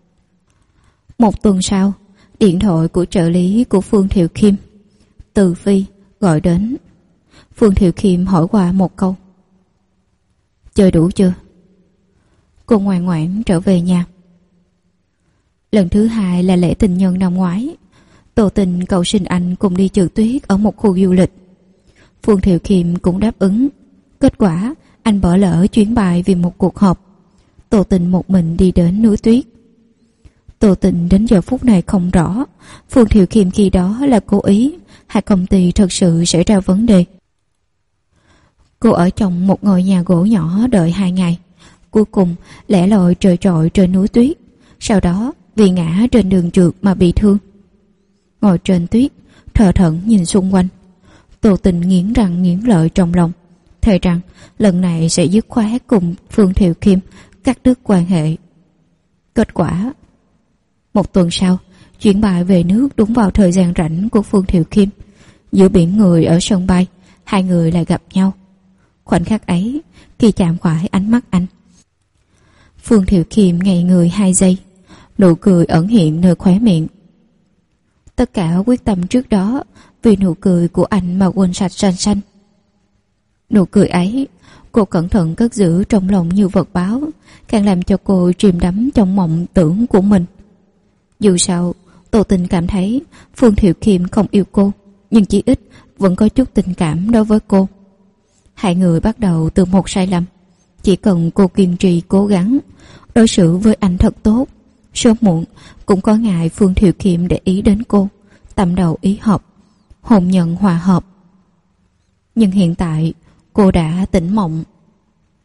1 tuần sau, điện thoại của trợ lý của Phương Thiệu Kim, Từ Phi, gọi đến. Phương Thiệu Kim hỏi qua một câu: Chơi đủ chưa? Cô ngoan ngoãn trở về nhà. Lần thứ 2 là lễ tình nhân năm ngoái. Tô Tình cầu xin anh cùng đi trượt tuyết ở một khu du lịch. Phương Thiệu Kim cũng đáp ứng. Kết quả anh bỏ lỡ chuyến bay vì một cuộc họp. Tô Tình một mình đi đến núi tuyết. Tô Tình đến giờ phút này không rõ Phương Thiệu Kim khi đó là cố ý hay công ty thật sự xảy ra vấn đề. Cô ở trong một ngôi nhà gỗ nhỏ đợi 2 ngày, cuối cùng lẻ loi trơ trọi trên núi tuyết, sau đó vì ngã trên đường trượt mà bị thương. Ngồi trên tuyết, thờ thẫn nhìn xung quanh, Tô Tình nghiến răng nghiến lợi trong lòng, thề rằng lần này sẽ dứt khoát cùng Phương Thiệu Kim cắt đứt quan hệ. Kết quả, 1 tuần sau, chuyến bay về nước đúng vào thời gian rảnh của Phương Thiệu Kim. Giữa biển người ở sân bay, hai người lại gặp nhau. Khoảnh khắc ấy, khi chạm phải ánh mắt anh, Phương Thiệu Kim ngây người 2 giây, nụ cười ẩn hiện nơi khóe miệng. Tất cả quyết tâm trước đó vì nụ cười của anh mà quên sạch sanh sanh. Nụ cười ấy, cô cẩn thận cất giữ trong lòng như vật báo, càng làm cho cô chìm đắm trong mộng tưởng của mình. Dù sao, Tô Tình cảm thấy Phương Thiệu Kim không yêu cô, nhưng chỉ ít vẫn có chút tình cảm đối với cô. Hai người bắt đầu từ một sai lầm. Chỉ cần cô kiên trì cố gắng, đối xử với anh thật tốt, sớm muộn cũng có ngày Phương Thiệu Kim để ý đến cô, tâm đầu ý hợp, hôn nhân hòa hợp. Nhưng hiện tại cô đã tỉnh mộng.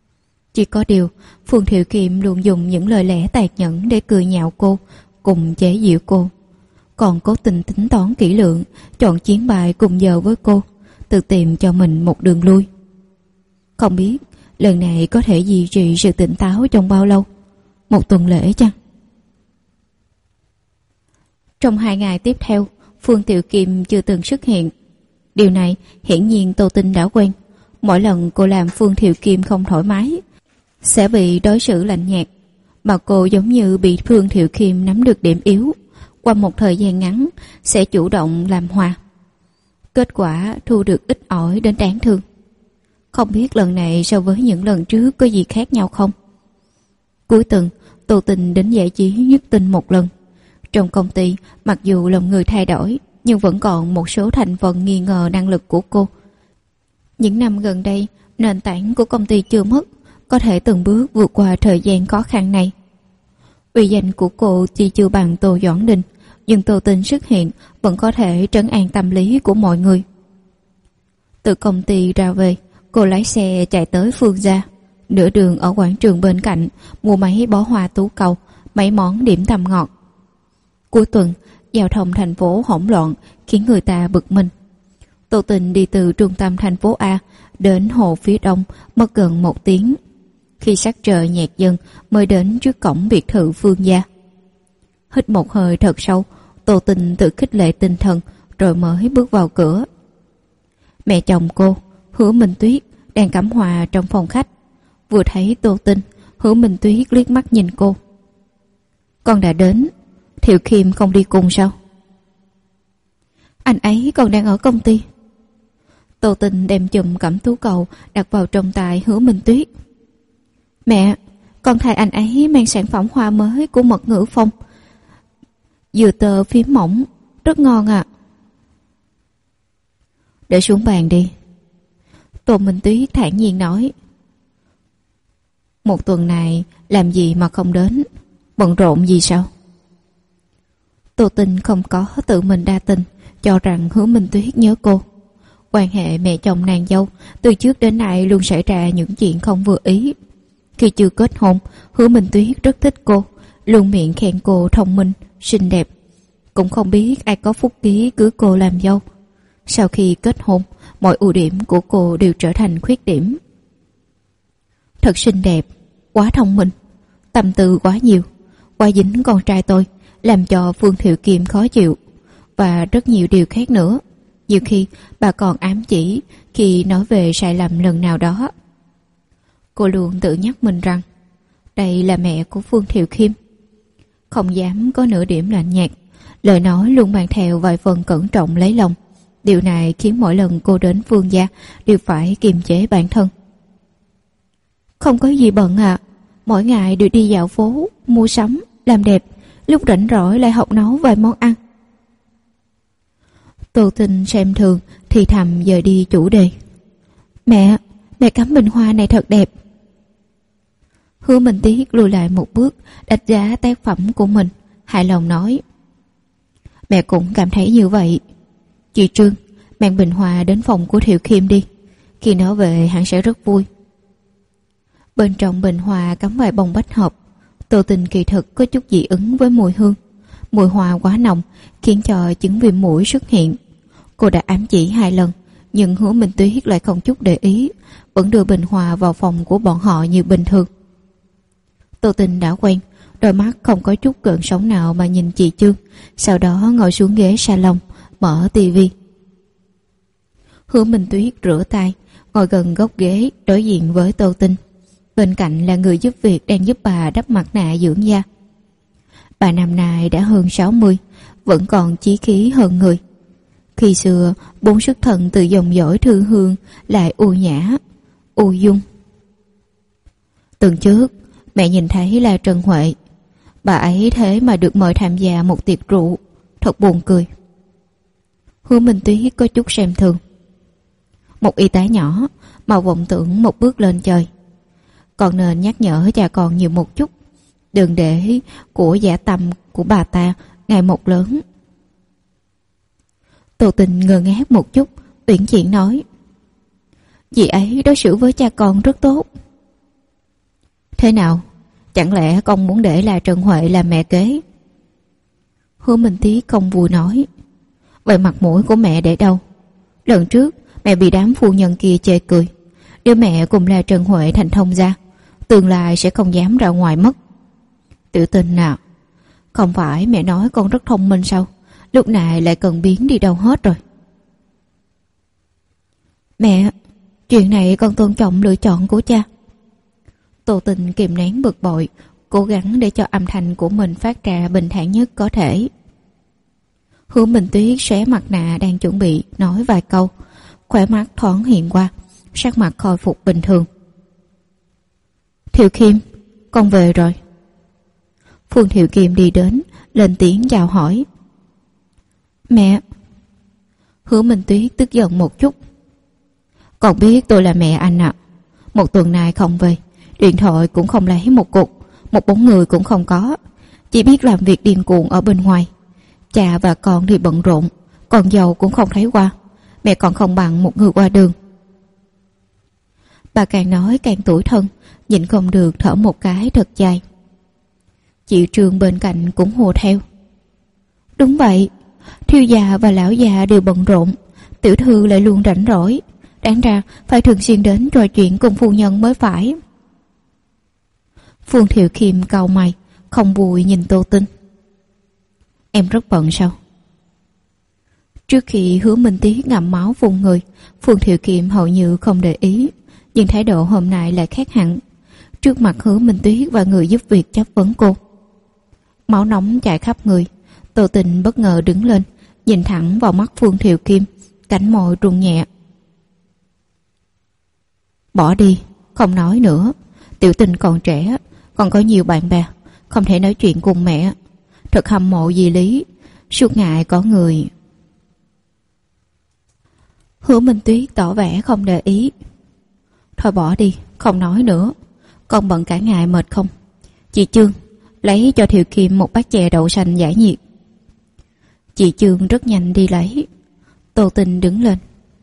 Chỉ có điều, Phương Thiệu Kiệm luôn dùng những lời lẽ tàn nhẫn để cười nhạo cô, cùng chế giễu cô. Còn cố tình tính toán kỹ lưỡng, chọn chiến bài cùng giờ với cô, tự tìm cho mình một đường lui. Không biết lần này có thể duy trì sự tỉnh táo trong bao lâu? 1 tuần lễ chăng? Trong 2 ngày tiếp theo, Phương Tiểu Kim chưa từng xuất hiện. Điều này hiển nhiên Tô Tinh đã quen. Mỗi lần cô làm Phương Thiệu Kim không thoải mái, sẽ bị đối xử lạnh nhạt, mà cô giống như bị Phương Thiệu Kim nắm được điểm yếu, qua một thời gian ngắn sẽ chủ động làm hòa. Kết quả thu được ít ỏi đến đáng thương. Không biết lần này so với những lần trước có gì khác nhau không? Cuối tuần, Tô Tinh đến giải trí nhất tinh một lần. Trong công ty, mặc dù lòng người thay đổi, nhưng vẫn còn một số thành phần nghi ngờ năng lực của cô. Những năm gần đây, nền tảng của công ty chưa mất, có thể từng bước vượt qua thời gian khó khăn này. Uy danh của cô chỉ chưa bằng Tô Doãn Đình, nhưng Tô Tinh xuất hiện vẫn có thể trấn an tâm lý của mọi người. Từ công ty ra về, cô lái xe chạy tới Phương gia. Nửa đường ở quảng trường bên cạnh mua mấy bó hoa tú cầu, mấy món điểm tâm ngọt. Cuối tuần, giao thông thành phố hỗn loạn khiến người ta bực mình. Tô Tinh đi từ trung tâm thành phố A đến hồ phía đông mất gần 1 tiếng. Khi sắc trời nhạt dần mới đến trước cổng biệt thự Phương gia. Hít một hơi thật sâu, Tô Tinh tự khích lệ tinh thần rồi mới bước vào cửa. Mẹ chồng cô, Hứa Minh Tuyết, đang cắm hoa trong phòng khách. Vừa thấy Tô Tinh, Hứa Minh Tuyết liếc mắt nhìn cô. Con đã đến, Thiệu Kim không đi cùng sao? Anh ấy còn đang ở công ty. Tô Tinh đem chùm cẩm tú cầu đặt vào trong tay Hứa Minh Tuyết. Mẹ, con thay anh ấy mang sản phẩm hoa mới của Mật Ngữ Phong. Dừa tơ phím mỏng, rất ngon ạ. Để xuống bàn đi. Tô Minh Tuyết thản nhiên nói. 1 tuần này làm gì mà không đến? Bận rộn gì sao? Tô Tinh không có tự mình đa tình, cho rằng Hứa Minh Tuyết nhớ cô. Quan hệ mẹ chồng nàng dâu từ trước đến nay luôn xảy ra những chuyện không vừa ý. Khi chưa kết hôn, Hứa Minh Tuyết rất thích cô, luôn miệng khen cô thông minh, xinh đẹp. Cũng không biết ai có phúc khí cưới cô làm dâu. Sau khi kết hôn, mọi ưu điểm của cô đều trở thành khuyết điểm. Thật xinh đẹp, quá thông minh, tâm tư quá nhiều, quá dính con trai tôi, làm cho Phương Thiệu Kim khó chịu, và rất nhiều điều khác nữa. Nhiều khi bà còn ám chỉ khi nói về sai lầm lần nào đó. Cô luôn tự nhắc mình rằng đây là mẹ của Phương Thiệu Kim, không dám có nửa điểm lạnh nhạt, lời nói luôn mang theo vài phần cẩn trọng lấy lòng. Điều này khiến mỗi lần cô đến Phương gia đều phải kiềm chế bản thân. Không có gì bận ạ. Mỗi ngày đều đi dạo phố, mua sắm, làm đẹp, lúc rảnh rỗi lại học nấu vài món ăn. Tô Tinh xem thường thì thầm dời đi chủ đề. Mẹ cắm bình hoa này thật đẹp. Hứa Minh Tuyết lùi lại một bước, đánh giá tác phẩm của mình, hài lòng nói. Mẹ cũng cảm thấy như vậy. Chị Trương, mang bình hoa đến phòng của Thiệu Kim đi. Khi nó về hắn sẽ rất vui. Bên trong bình hoa cắm vài bông bách hợp. Tô Tinh kỳ thực có chút dị ứng với mùi hương. Mùi hoa quá nồng khiến cho chứng viêm mũi xuất hiện. Cô đã ám chỉ 2 lần, nhưng Hứa Minh Tuyết lại không chút để ý, vẫn đưa bình hoa vào phòng của bọn họ như bình thường. Tô Tinh đã quen, đôi mắt không có chút gợn sóng nào mà nhìn chị Trương, sau đó ngồi xuống ghế salon, mở tivi. Hứa Minh Tuyết rửa tay, ngồi gần góc ghế đối diện với Tô Tinh. Bên cạnh là người giúp việc đang giúp bà đắp mặt nạ dưỡng da. Bà năm nay đã hơn 60, vẫn còn chí khí hơn người. Khi xưa, 4 xuất thần từ dòng dõi Thư Hương lại u nhã, u dung. Tuần trước, mẹ nhìn thấy là Trần Huệ. Bà ấy thế mà được mời tham gia một tiệc rượu, thật buồn cười. Hứa Minh Tuyết có chút xem thường. Một y tá nhỏ mà vọng tưởng một bước lên trời. Còn nên nhắc nhở cha con nhiều một chút, đừng để của dạ tâm của bà ta ngày một lớn. Tô Tình ngơ ngác một chút, uyển chuyển nói. Dì ấy đối xử với cha con rất tốt. Thế nào? Chẳng lẽ con muốn để là Trần Huệ làm mẹ kế? Hứa Minh Tiết không vui nói. Vậy mặt mũi của mẹ để đâu? Lần trước mẹ bị đám phu nhân kia chê cười. Nếu mẹ cùng là Trần Huệ thành thông gia, tương lai sẽ không dám ra ngoài mất. Tiểu Tình nào, không phải mẹ nói con rất thông minh sao? Lúc này lại cần biến đi đâu hết rồi. Mẹ, chuyện này con tôn trọng lựa chọn của cha. Tô Tình kìm nén bực bội, cố gắng để cho âm thanh của mình phát ra bình thản nhất có thể. Hứa Minh Tuyết xóe mặt nạ đang chuẩn bị nói vài câu, khóe mắt thoáng hiện qua, sắc mặt khôi phục bình thường. Thiệu Khiêm, con về rồi. Phương Thiệu Khiêm đi đến, lên tiếng chào hỏi. Mẹ. Hứa Minh Tuyết tức giận một chút. Con biết tôi là mẹ anh ạ. Một tuần nay không về, điện thoại cũng không lấy một cuộc, một bóng người cũng không có, chỉ biết làm việc điên cuồng ở bên ngoài. Cha và con thì bận rộn, con dâu cũng không thấy qua, mẹ còn không bằng một người qua đường. Bà càng nói càng tủi thân, nhịn không được thở một cái thật dài. Chị Trương bên cạnh cũng hùa theo. Đúng vậy, Thiêu già và lão già đều bận rộn, tiểu thư lại luôn rảnh rỗi, đáng ra phải thường xuyên đến trò chuyện cùng phu nhân mới phải. Phương Thiệu Khiêm cau mày, không vui nhìn Tô Tinh. Em rất bận sao? Trước khi Hứa Minh Tiết ngậm máu phun người, Phương Thiệu Khiêm hầu như không để ý, nhưng thái độ hôm nay lại khác hẳn. Trước mặt Hứa Minh Tuyết và người giúp việc chất vấn cô. Máu nóng chảy khắp người, Tô Tình bất ngờ đứng lên, nhìn thẳng vào mắt Phương Thiệu Khiêm, cánh môi run nhẹ. Bỏ đi, không nói nữa. Tiểu Tình còn trẻ, còn có nhiều bạn bè, không thể nói chuyện cùng mẹ. Thật hâm mộ dì Lý, suốt ngày có người. Hứa Minh Tuyết tỏ vẻ không để ý. Thôi bỏ đi, không nói nữa. Con bận cả ngày mệt không? Chị Trương, lấy cho Thiệu Khiêm một bát chè đậu xanh giải nhiệt. Chị Trương rất nhanh đi lấy. Tô Tình đứng lên.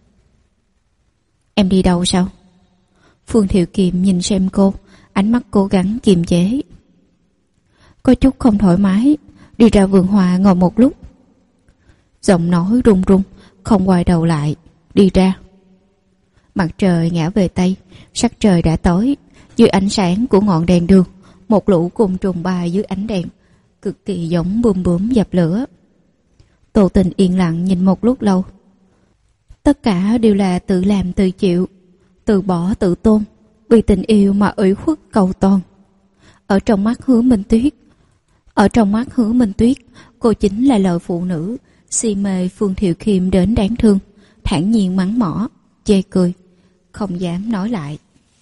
Em đi đâu sao? Phương Thiệu Khiêm nhìn xem cô, ánh mắt cố gắng kiềm chế. Có chút không thoải mái, đi ra vườn hoa ngồi một lúc. Giọng nói run run, không quay đầu lại, đi ra. Mặt trời ngã về Tây, sắc trời đã tối. Dưới ánh sáng của ngọn đèn đường, một lũ côn trùng bay dưới ánh đèn, cực kỳ giống bươm bướm dập lửa. Tô Tình yên lặng nhìn một lúc lâu. Tất cả đều là tự làm tự chịu, từ bỏ tự tôn, vì tình yêu mà ủy khuất cầu toàn. Ở trong mắt Hứa Minh Tuyết, cô chính là loại phụ nữ si mê Phương Thiệu Khiêm đến đáng thương, thản nhiên mắng mỏ, chê cười, không dám nói lại.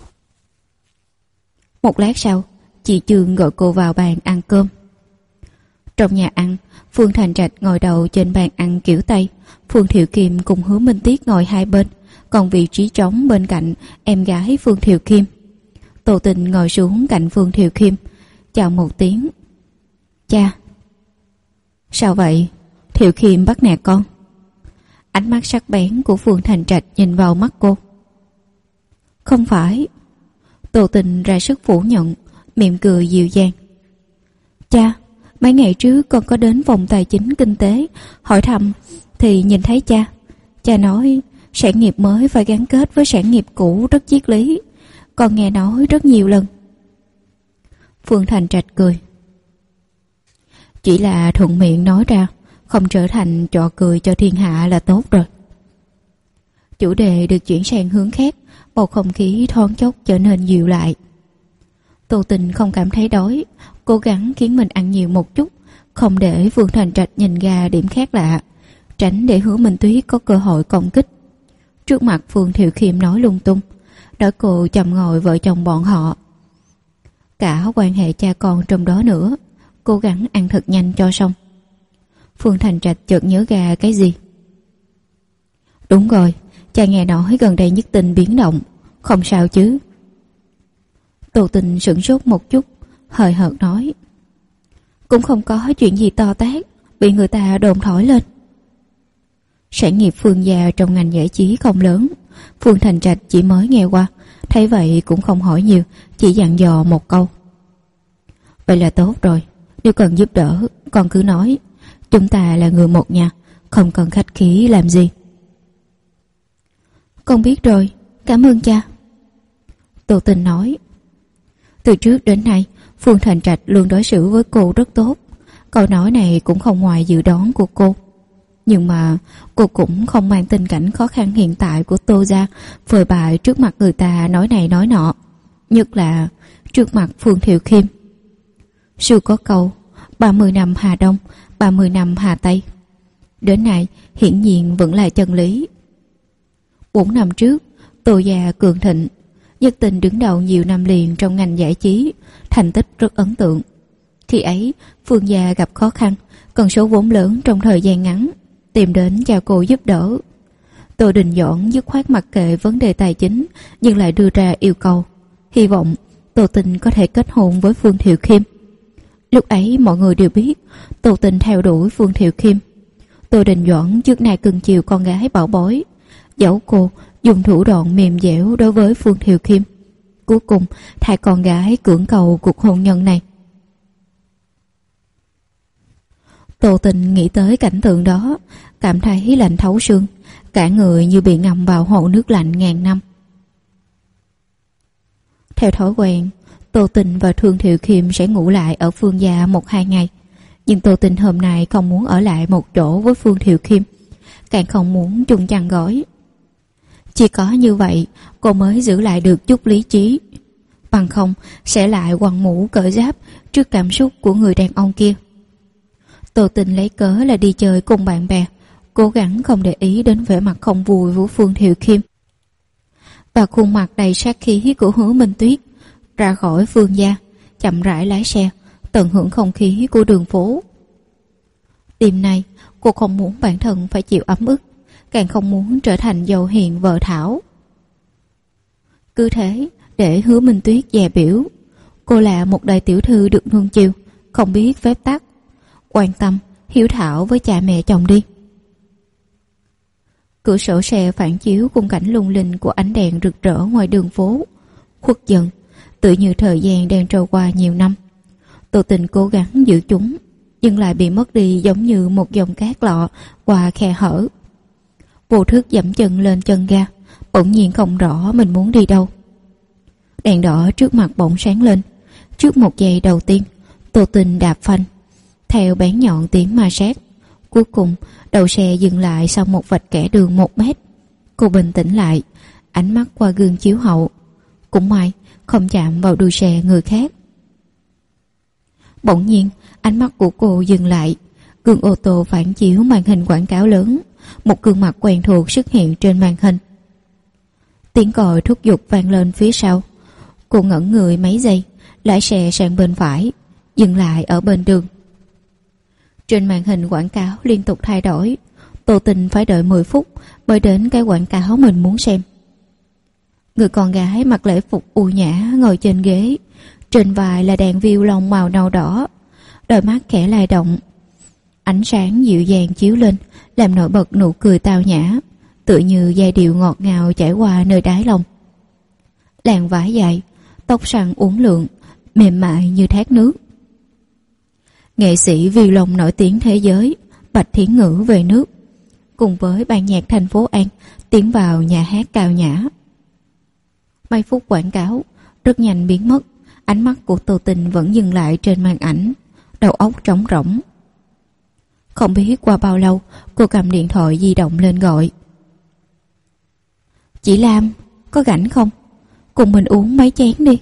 Một lát sau, chị Trương gọi cô vào bàn ăn cơm. Trong nhà ăn, Phương Thành Trạch ngồi đầu trên bàn ăn kiểu Tây, Phương Thiệu Khiêm cùng Hứa Minh Tiết ngồi hai bên, còn vị trí trống bên cạnh em gái Phương Thiệu Khiêm. Tô Tình ngồi xuống cạnh Phương Thiệu Khiêm, chào một tiếng. Cha. Sao vậy? Thiệu Khiêm bắt nạt con. Ánh mắt sắc bén của Phương Thành Trạch nhìn vào mắt cô. Không phải. Tô Tình ra sức phủ nhận, mỉm cười dịu dàng. Cha, mấy ngày trước con có đến phòng tài chính kinh tế hỏi thăm thì nhìn thấy cha. Cha nói sản nghiệp mới phải gắn kết với sản nghiệp cũ rất triết lý. Con nghe nói rất nhiều lần. Phương Thành Trạch cười. Chỉ là thuận miệng nói ra, không trở thành trò cười cho thiên hạ là tốt rồi. Chủ đề được chuyển sang hướng khác, bầu không khí thoáng chốc trở nên dịu lại. Tô Tình không cảm thấy đói, cố gắng khiến mình ăn nhiều một chút, không để Phương Thành Trạch nhìn ra điểm khác lạ, tránh để Hứa Minh Tuyết có cơ hội công kích. Trước mặt Phương Thiệu Khiêm nói lung tung, đỡ cô chầm ngồi vợ chồng bọn họ. Cả quan hệ cha con trong đó nữa, cố gắng ăn thật nhanh cho xong. Phương Thành Trạch chợt nhớ ra cái gì. Đúng rồi, cha nghe nói gần đây nhất tình biến động, không sao chứ? Tô Tình sửng sốt một chút, hời hợt nói. Cũng không có chuyện gì to tát, bị người ta đồn thổi lên. Sản nghiệp Phương gia trong ngành giải trí không lớn, Phương Thành Trạch chỉ mới nghe qua, Thấy vậy cũng không hỏi nhiều, chỉ dặn dò một câu. Vậy là tốt rồi, nếu cần giúp đỡ con cứ nói. Chúng ta là người một nhà, không cần khách khí làm gì. Con biết rồi, cảm ơn cha. Tô Tình nói. Từ trước đến nay, Phương Thành Trạch luôn đối xử với cô rất tốt. Câu nói này cũng không ngoài dự đoán của cô. Nhưng mà cô cũng không mang tình cảnh khó khăn hiện tại của Tô gia phơi bày trước mặt người ta nói này nói nọ, nhất là trước mặt Phương Thiệu Khiêm. Sư có câu 30 năm Hà Đông, 30 năm Hà Tây. Đến nay hiển nhiên vẫn là chân lý. 4 năm trước, Tô gia cường thịnh, Nhất Tình đứng đầu nhiều năm liền trong ngành giải trí, thành tích rất ấn tượng. Khi ấy, Phương gia gặp khó khăn, cần số vốn lớn trong thời gian ngắn, tìm đến cha cô giúp đỡ. Tô Đình Doãn dứt khoát mặc kệ vấn đề tài chính, nhưng lại đưa ra yêu cầu, hy vọng Tô Tình có thể kết hôn với Phương Thiệu Khiêm. Lúc ấy mọi người đều biết Tô Tình theo đuổi Phương Thiệu Khiêm. Tô Đình Doãn trước nay cưng chiều con gái bảo bối, dẫu cô dùng thủ đoạn mềm dẻo đối với Phương Thiệu Khiêm, cuối cùng thay con gái cưỡng cầu cuộc hôn nhân này. Tô Tình nghĩ tới cảnh tượng đó, cảm thấy lạnh thấu xương, cả người như bị ngâm vào hồ nước lạnh ngàn năm. Theo thói quen, Tô Tình và Phương Thiệu Khiêm sẽ ngủ lại ở Phương gia 1-2 ngày. Nhưng Tô Tình hôm nay không muốn ở lại một chỗ với Phương Thiệu Khiêm, càng không muốn chung chăn gối. Chỉ có như vậy cô mới giữ lại được chút lý trí, bằng không sẽ lại quằn mũ cởi giáp trước cảm xúc của người đàn ông kia. Tô Tình lấy cớ là đi chơi cùng bạn bè, cố gắng không để ý đến vẻ mặt không vui của Phương Thiệu Khiêm và khuôn mặt đầy sát khí của Hứa Minh Tuyết. Ra khỏi Phương gia, chậm rãi lái xe, tận hưởng không khí của đường phố. Đêm nay cô không muốn bản thân phải chịu ấm ức, càng không muốn trở thành dâu hiền vợ thảo. Cứ thế để Hứa Minh Tuyết dè biểu, cô là một đại tiểu thư được nuông chiều, không biết phép tắc, quan tâm hiếu thảo với cha mẹ chồng đi. Cửa sổ xe phản chiếu khung cảnh lung linh của ánh đèn rực rỡ ngoài đường phố, khuất dần, tự như thời gian đang trôi qua nhiều năm. Tô Tình cố gắng giữ chúng, nhưng lại bị mất đi giống như một dòng cát lọ qua khe hở. Vô thức dẫm chân lên chân ga, bỗng nhiên không rõ mình muốn đi đâu. Đèn đỏ trước mặt bỗng sáng lên. Trước một giây đầu tiên, Tô Tình đạp phanh, theo bén nhọn tiếng ma sát. Cuối cùng, đầu xe dừng lại sau một vạch kẻ đường 1 mét. Cô bình tĩnh lại, ánh mắt qua gương chiếu hậu. Cũng may, không chạm vào đuôi xe người khác. Bỗng nhiên, ánh mắt của cô dừng lại. Gương ô tô phản chiếu màn hình quảng cáo lớn. Một gương mặt quen thuộc xuất hiện trên màn hình. Tiếng còi thúc giục vang lên phía sau. Cô ngẩn người mấy giây, lái xe sang bên phải, dừng lại ở bên đường. Trên màn hình quảng cáo liên tục thay đổi. Tô Tình phải đợi 10 phút mới đến cái quảng cáo mình muốn xem. Người con gái mặc lễ phục u nhã ngồi trên ghế, trên vai là đèn violon màu nâu đỏ, đôi mắt khẽ lay động. Ánh sáng dịu dàng chiếu lên, làm nổi bật nụ cười tao nhã, tựa như giai điệu ngọt ngào chảy qua nơi đáy lòng. Làn vải dài, tóc săn uốn lượn, mềm mại như thác nước. Nghệ sĩ violon nổi tiếng thế giới Bạch Thiến Ngữ về nước, cùng với ban nhạc thành phố An tiến vào nhà hát cao nhã. Mấy phút quảng cáo rất nhanh biến mất. Ánh mắt của Tô Tình vẫn dừng lại trên màn ảnh, đầu óc trống rỗng. Không biết qua bao lâu, cô cầm điện thoại di động lên gọi. Chị Lam, có rảnh không? Cùng mình uống mấy chén đi.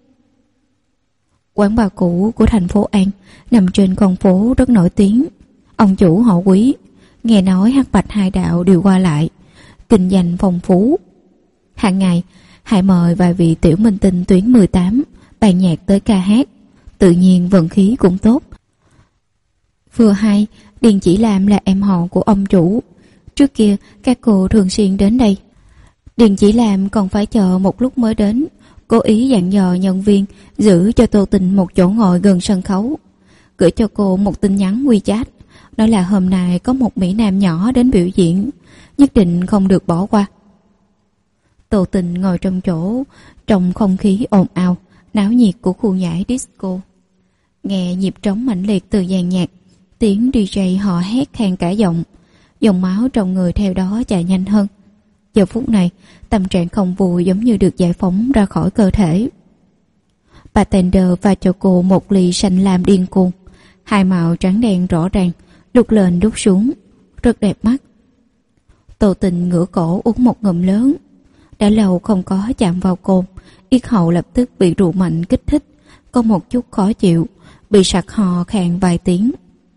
Quán bar cũ của thành phố An nằm trên con phố rất nổi tiếng. Ông chủ họ Quý, nghe nói hắc bạch hai đạo đều qua lại, kinh doanh phong phú. Hàng ngày hãy mời vài vị tiểu minh tinh tuyến 18 ban nhạc tới ca hát, tự nhiên vận khí cũng tốt. Vừa hay Điền Chỉ Lam là em họ của ông chủ, trước kia các cô thường xuyên đến đây. Điền Chỉ Lam còn phải chờ một lúc mới đến, cố ý dặn dò nhân viên giữ cho Tô Tình một chỗ ngồi gần sân khấu, gửi cho cô một tin nhắn WeChat, nói là hôm nay có một mỹ nam nhỏ đến biểu diễn, nhất định không được bỏ qua. Tô Tình ngồi trong chỗ, trong không khí ồn ào, náo nhiệt của khu nhảy disco. Nghe nhịp trống mãnh liệt từ dàn nhạc, tiếng DJ họ hét khan cả giọng, dòng máu trong người theo đó chạy nhanh hơn. Giờ phút này, tâm trạng không vui giống như được giải phóng ra khỏi cơ thể. Bartender pha cho cô một ly xanh lam điên cuồng, hai màu trắng đen rõ ràng, lúc lên lúc xuống, rất đẹp mắt. Tô Tình ngửa cổ uống một ngụm lớn. Đã lâu không có chạm vào cồn, yết hầu lập tức bị rượu mạnh kích thích, có một chút khó chịu, bị sặc hò khàn vài tiếng.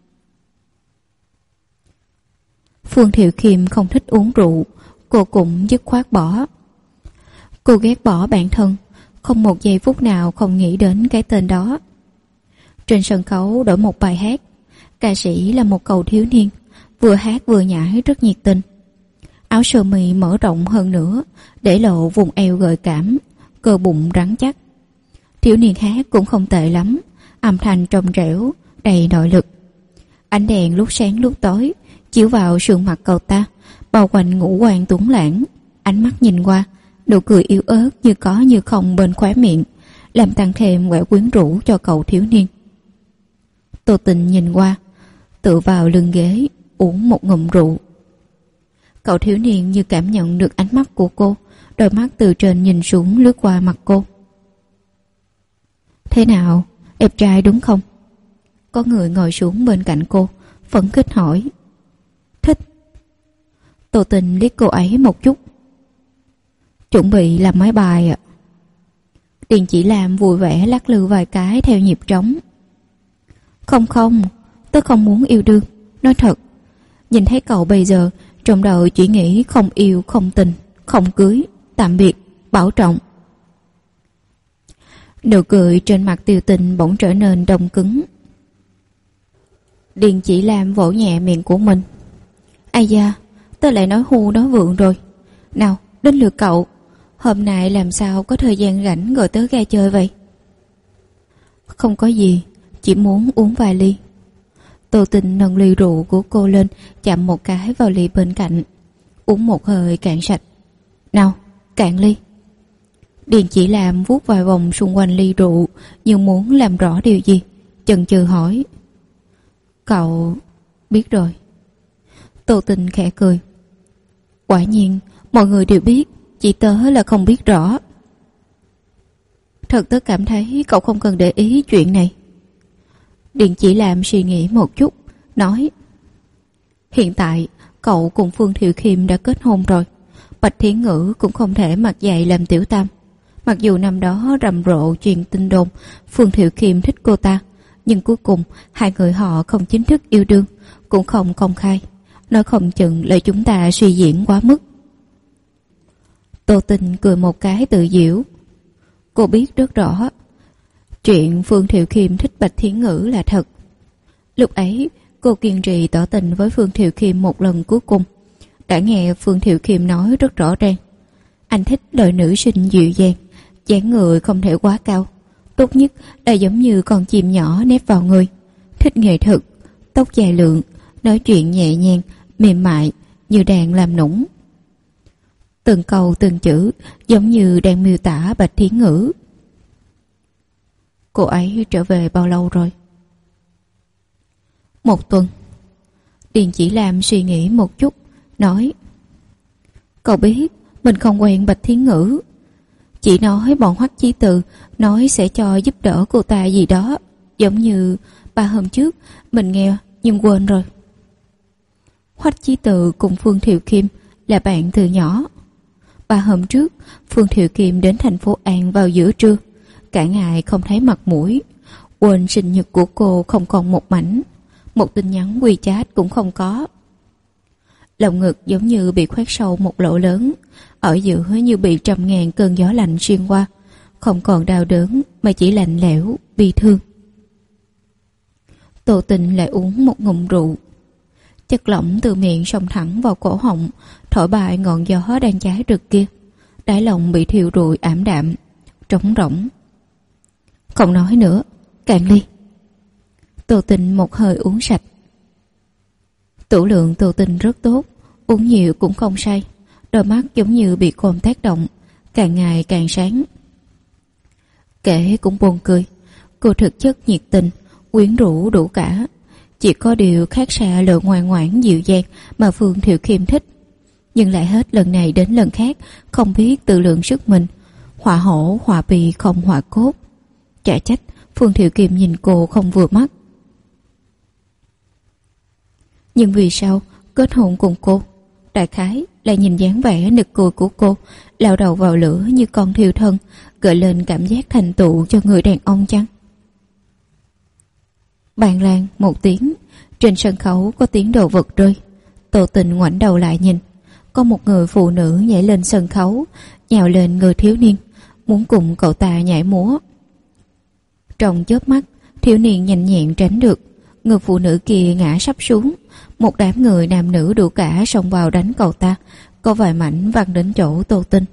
Phương Thiệu Khiêm không thích uống rượu, cô cũng dứt khoát bỏ. Cô ghét bỏ bản thân, không một giây phút nào không nghĩ đến cái tên đó. Trên sân khấu đổi một bài hát, ca sĩ là một cậu thiếu niên, vừa hát vừa nhảy rất nhiệt tình. Áo sơ mi mở rộng hơn nữa, để lộ vùng eo gợi cảm, cơ bụng rắn chắc. Thiếu niên hát cũng không tệ lắm, âm thanh trong trẻo, đầy nội lực. Ánh đèn lúc sáng lúc tối chiếu vào sườn mặt cậu ta, bao quanh ngũ quan tuấn lãng. Ánh mắt nhìn qua, nụ cười yếu ớt như có như không bên khóe miệng, làm tăng thêm vẻ quyến rũ cho cậu thiếu niên. Tô Tình nhìn qua, tựa vào lưng ghế, uống một ngụm rượu. Cậu thiếu niên như cảm nhận được ánh mắt của cô, đôi mắt từ trên nhìn xuống lướt qua mặt cô. Thế nào, đẹp trai đúng không? Có người ngồi xuống bên cạnh cô, phấn khích hỏi. Thích. Tô Tình liếc cô ấy một chút. Chuẩn bị làm mấy bài ạ? Điền Chỉ Lam vui vẻ lắc lư vài cái theo nhịp trống. Không, tớ không muốn yêu đương. Nói thật, nhìn thấy cậu bây giờ, trong đầu chỉ nghĩ không yêu, không tình, không cưới, tạm biệt, bảo trọng. Nụ cười trên mặt Tiêu Tình bỗng trở nên đông cứng. Điền Chỉ Lam vỗ nhẹ miệng của mình. Ai da, tớ lại nói hưu nói vượng rồi. Nào, đến lượt cậu. Hôm nay làm sao có thời gian rảnh gọi tớ ra chơi vậy? Không có gì, chỉ muốn uống vài ly. Tô Tình nâng ly rượu của cô lên, chạm một cái vào ly bên cạnh, uống một hơi cạn sạch. Nào, cạn ly. Điền Chỉ Lam vuốt vài vòng xung quanh ly rượu, như muốn làm rõ điều gì, chần chừ hỏi. Cậu biết rồi. Tô Tình khẽ cười. Quả nhiên, mọi người đều biết, chỉ tớ là không biết rõ. Thật tớ cảm thấy cậu không cần để ý chuyện này. Điền Chỉ Lam suy nghĩ một chút, nói. Hiện tại, cậu cùng Phương Thiệu Khiêm đã kết hôn rồi. Bạch Thiến Ngữ cũng không thể mặc dày làm tiểu tam. Mặc dù năm đó rầm rộ truyền tin đồn Phương Thiệu Khiêm thích cô ta, nhưng cuối cùng hai người họ không chính thức yêu đương, cũng không công khai. Nói không chừng là chúng ta suy diễn quá mức. Tô Tình cười một cái tự giễu. Cô biết rất rõ, chuyện Phương Thiệu Khiêm thích Bạch Thiến Ngữ là thật. Lúc ấy, cô kiên trì tỏ tình với Phương Thiệu Khiêm một lần cuối cùng. Đã nghe Phương Thiệu Khiêm nói rất rõ ràng. Anh thích loại nữ sinh dịu dàng, dáng người không thể quá cao. Tốt nhất là giống như con chim nhỏ nép vào người. Thích nghệ thuật, tóc dài lượn, nói chuyện nhẹ nhàng, mềm mại, như đang làm nũng. Từng câu từng chữ giống như đang miêu tả Bạch Thiến Ngữ. Cô ấy trở về bao lâu rồi? 1 tuần. Điền Chỉ Lam suy nghĩ một chút, nói. Cậu biết mình không quen Bạch Thiến Ngữ. Chỉ nói bọn Hoắc Chí Từ nói sẽ cho giúp đỡ cô ta gì đó, giống như 3 hôm trước mình nghe nhưng quên rồi. Hoắc Chí Từ cùng Phương Thiệu Khiêm là bạn từ nhỏ. 3 hôm trước Phương Thiệu Khiêm đến thành phố An vào giữa trưa, cả ngày không thấy mặt mũi, quên sinh nhật của cô không còn một mảnh, một tin nhắn WeChat cũng không có. Lòng ngực giống như bị khoét sâu một lỗ lớn, ở giữa như bị 100.000 cơn gió lạnh xuyên qua, không còn đau đớn mà chỉ lạnh lẽo, bi thương. Tô Tình lại uống một ngụm rượu. Chất lỏng từ miệng xông thẳng vào cổ họng, thổi bay ngọn gió đang cháy rực kia. Đáy lòng bị thiêu rụi ảm đạm, trống rỗng. Không nói nữa, cạn ly. Tô Tình một hơi uống sạch. Tửu lượng Tô Tình rất tốt, uống nhiều cũng không say. Đôi mắt giống như bị cồn tác động, càng ngày càng sáng. Kể cũng buồn cười, cô thực chất nhiệt tình, quyến rũ đủ cả. Chỉ có điều khác xa lời ngoan ngoãn dịu dàng mà Phương Thiệu Khiêm thích. Nhưng lại hết lần này đến lần khác không biết tự lượng sức mình. Họa hổ họa bì không họa cốt. Chả trách Phương Thiệu Khiêm nhìn cô không vừa mắt. Nhưng vì sao kết hôn cùng cô? Đại khái là nhìn dáng vẻ nực cười của cô, lao đầu vào lửa như con thiêu thân, gợi lên cảm giác thành tựu cho người đàn ông chăng? Bàn lan một tiếng, trên sân khấu có tiếng đồ vật rơi. Tô Tình ngoảnh đầu lại nhìn, có một người phụ nữ nhảy lên sân khấu, nhào lên người thiếu niên, muốn cùng cậu ta nhảy múa. Trong chớp mắt, thiếu niên nhanh nhẹn tránh được, người phụ nữ kia ngã sắp xuống. Một đám người nam nữ đủ cả xông vào đánh cậu ta, có vài mảnh văng đến chỗ Tô Tình.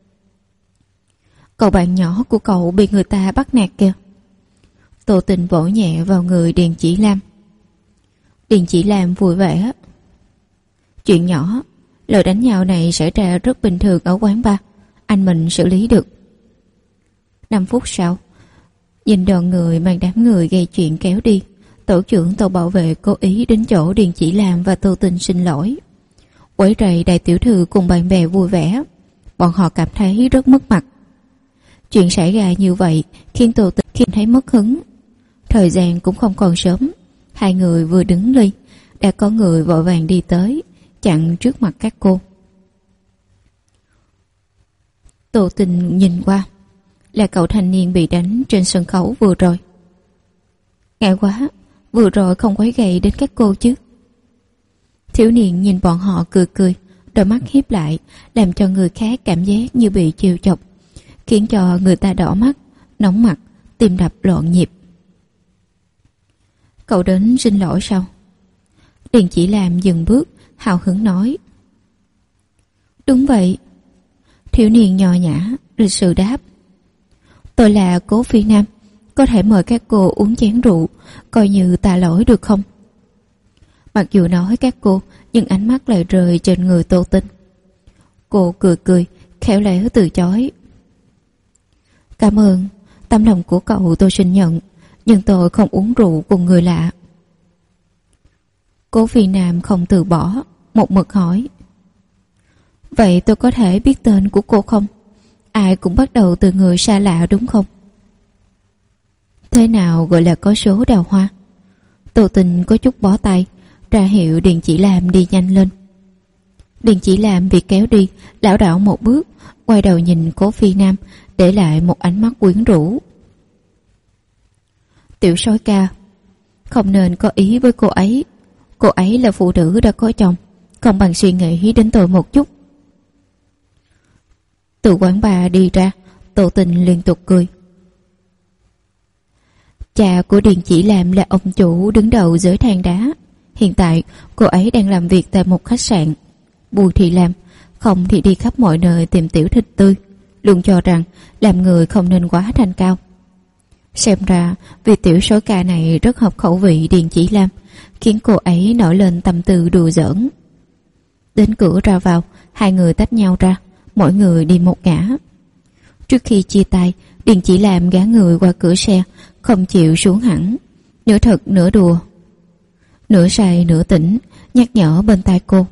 Cậu bạn nhỏ của cậu bị người ta bắt nạt kìa. Tô Tình vỗ nhẹ vào người Điền Chỉ Lam. Điền Chỉ Lam vui vẻ. Chuyện nhỏ, lời đánh nhau này xảy ra rất bình thường ở quán bar, anh mình xử lý được. 5 phút sau, nhìn đoàn người mang đám người gây chuyện kéo đi, tổ trưởng tổ bảo vệ cố ý đến chỗ Điền Chỉ Lam và Tô Tình xin lỗi. Quấy rầy đại tiểu thư cùng bạn bè vui vẻ, bọn họ cảm thấy rất mất mặt. Chuyện xảy ra như vậy khiến Tô Tình thấy mất hứng. Thời gian cũng không còn sớm, hai người vừa đứng ly, đã có người vội vàng đi tới, chặn trước mặt các cô. Tô Tình nhìn qua, là cậu thanh niên bị đánh trên sân khấu vừa rồi. Ngại quá, vừa rồi không quấy gầy đến các cô chứ. Thiếu niên nhìn bọn họ cười cười, đôi mắt híp lại, làm cho người khác cảm giác như bị trêu chọc, khiến cho người ta đỏ mắt, nóng mặt, tim đập loạn nhịp. Cậu đến xin lỗi sao? Điền Chỉ Lam dừng bước, hào hứng nói. Đúng vậy. Thiếu niên nho nhã, lịch sự đáp. Tôi là Cố Phi Nam, có thể mời các cô uống chén rượu, coi như tạ lỗi được không? Mặc dù nói các cô, nhưng ánh mắt lại rơi trên người Tô Tình. Cô cười cười, khéo léo từ chối. Cảm ơn, tấm lòng của cậu tôi xin nhận, nhưng tôi không uống rượu cùng người lạ. Cố Phi Nam không từ bỏ, một mực hỏi. Vậy tôi có thể biết tên của cô không? Ai cũng bắt đầu từ người xa lạ đúng không? Thế nào gọi là có số đào hoa? Tô Tình có chút bó tay, ra hiệu Điền Chỉ Lam đi nhanh lên. Điền Chỉ Lam bị kéo đi, lảo đảo một bước, quay đầu nhìn Cố Phi Nam, để lại một ánh mắt quyến rũ. Tiểu sói ca, không nên có ý với cô ấy. Cô ấy là phụ nữ đã có chồng, không bằng suy nghĩ đến tôi một chút. Từ quán bar đi ra, Tô Tình liên tục cười. Cha của Điền Chỉ Lam là ông chủ đứng đầu giới than đá. Hiện tại cô ấy đang làm việc tại một khách sạn. Bùi thì làm, không thì đi khắp mọi nơi tìm tiểu thịt tươi, luôn cho rằng làm người không nên quá thanh cao. Xem ra vì tiểu sói ca này rất hợp khẩu vị Điền Chỉ Lam, khiến cô ấy nổi lên tâm tư đùa giỡn. Đến cửa ra vào, hai người tách nhau ra, mỗi người đi một ngã. Trước khi chia tay, Điền Chỉ Lam gã người qua cửa xe, không chịu xuống hẳn, nửa thật nửa đùa, nửa say nửa tỉnh, nhắc nhở bên tai cô.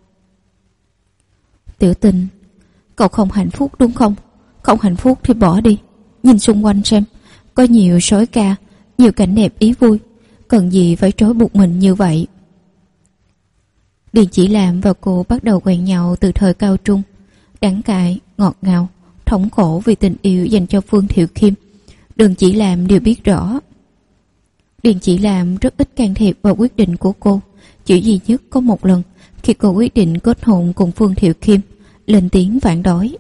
Tiểu Tình, cậu không hạnh phúc đúng không? Không hạnh phúc thì bỏ đi, nhìn xung quanh xem, có nhiều sói ca, nhiều cảnh đẹp ý vui, cần gì phải trói buộc mình như vậy. Điền Chỉ Lam và cô bắt đầu quen nhau từ thời cao trung, đắng cay, ngọt ngào, thống khổ vì tình yêu dành cho Phương Thiệu Khiêm, Điền Chỉ Lam đều biết rõ. Điền Chỉ Lam rất ít can thiệp vào quyết định của cô, chỉ duy nhất có một lần khi cô quyết định kết hôn cùng Phương Thiệu Khiêm, lên tiếng phản đối.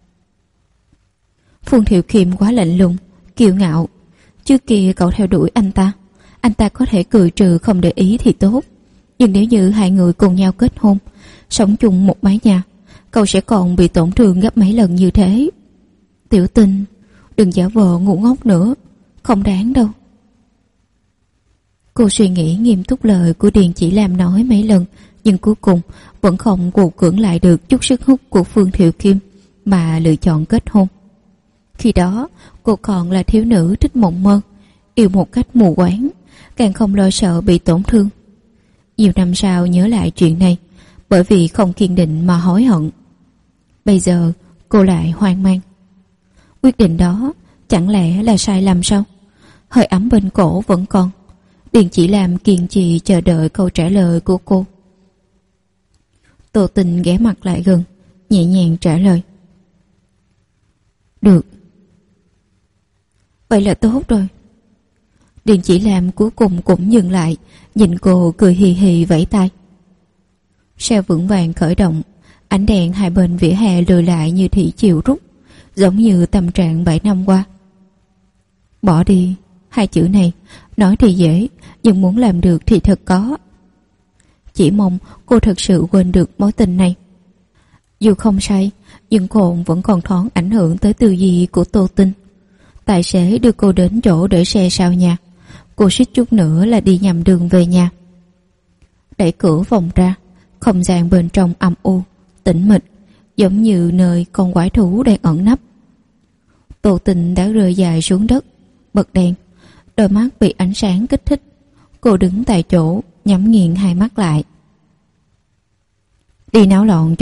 Phương Thiệu Khiêm quá lạnh lùng, kiêu ngạo. Trước kia cậu theo đuổi anh ta có thể cười trừ không để ý thì tốt, nhưng nếu như hai người cùng nhau kết hôn, sống chung một mái nhà, cậu sẽ còn bị tổn thương gấp mấy lần như thế. Tiểu Tình, đừng giả vờ ngu ngốc nữa, không đáng đâu. Cô suy nghĩ nghiêm túc lời của Điền Chỉ Lam nói mấy lần, nhưng cuối cùng vẫn không cụ cưỡng lại được chút sức hút của Phương Thiệu Khiêm, mà lựa chọn kết hôn. Khi đó cô còn là thiếu nữ thích mộng mơ, yêu một cách mù quáng, càng không lo sợ bị tổn thương. Nhiều năm sau nhớ lại chuyện này, bởi vì không kiên định mà hối hận. Bây giờ cô lại hoang mang. Quyết định đó chẳng lẽ là sai lầm sao? Hơi ấm bên cổ vẫn còn. Điền Chỉ Lam kiên trì chờ đợi câu trả lời của cô. Tô Tình ghé mặt lại gần, nhẹ nhàng trả lời. Được. Vậy là tốt rồi. Điền Chỉ Lam cuối cùng cũng dừng lại, nhìn cô cười hì hì vẫy tay. Xe vững vàng khởi động, ánh đèn hai bên vỉa hè lùi lại như thủy chiều rút, giống như tâm trạng 7 năm qua. Bỏ đi, hai chữ này nói thì dễ, nhưng muốn làm được thì thật khó. Chỉ mong cô thật sự quên được mối tình này. Dù không say, nhưng cô vẫn còn thoáng ảnh hưởng tới tư duy của Tô Tinh. Tài xế đưa cô đến chỗ để xe sau nhà. Cô suýt chút nữa là đi nhầm đường về nhà. Đẩy cửa phòng ra, không gian bên trong âm u, tĩnh mịch, giống như nơi con quái thú đang ẩn nấp. Tô Tình đã rơi dài xuống đất, bật đèn, đôi mắt bị ánh sáng kích thích. Cô đứng tại chỗ, nhắm nghiền hai mắt lại. Đi náo loạn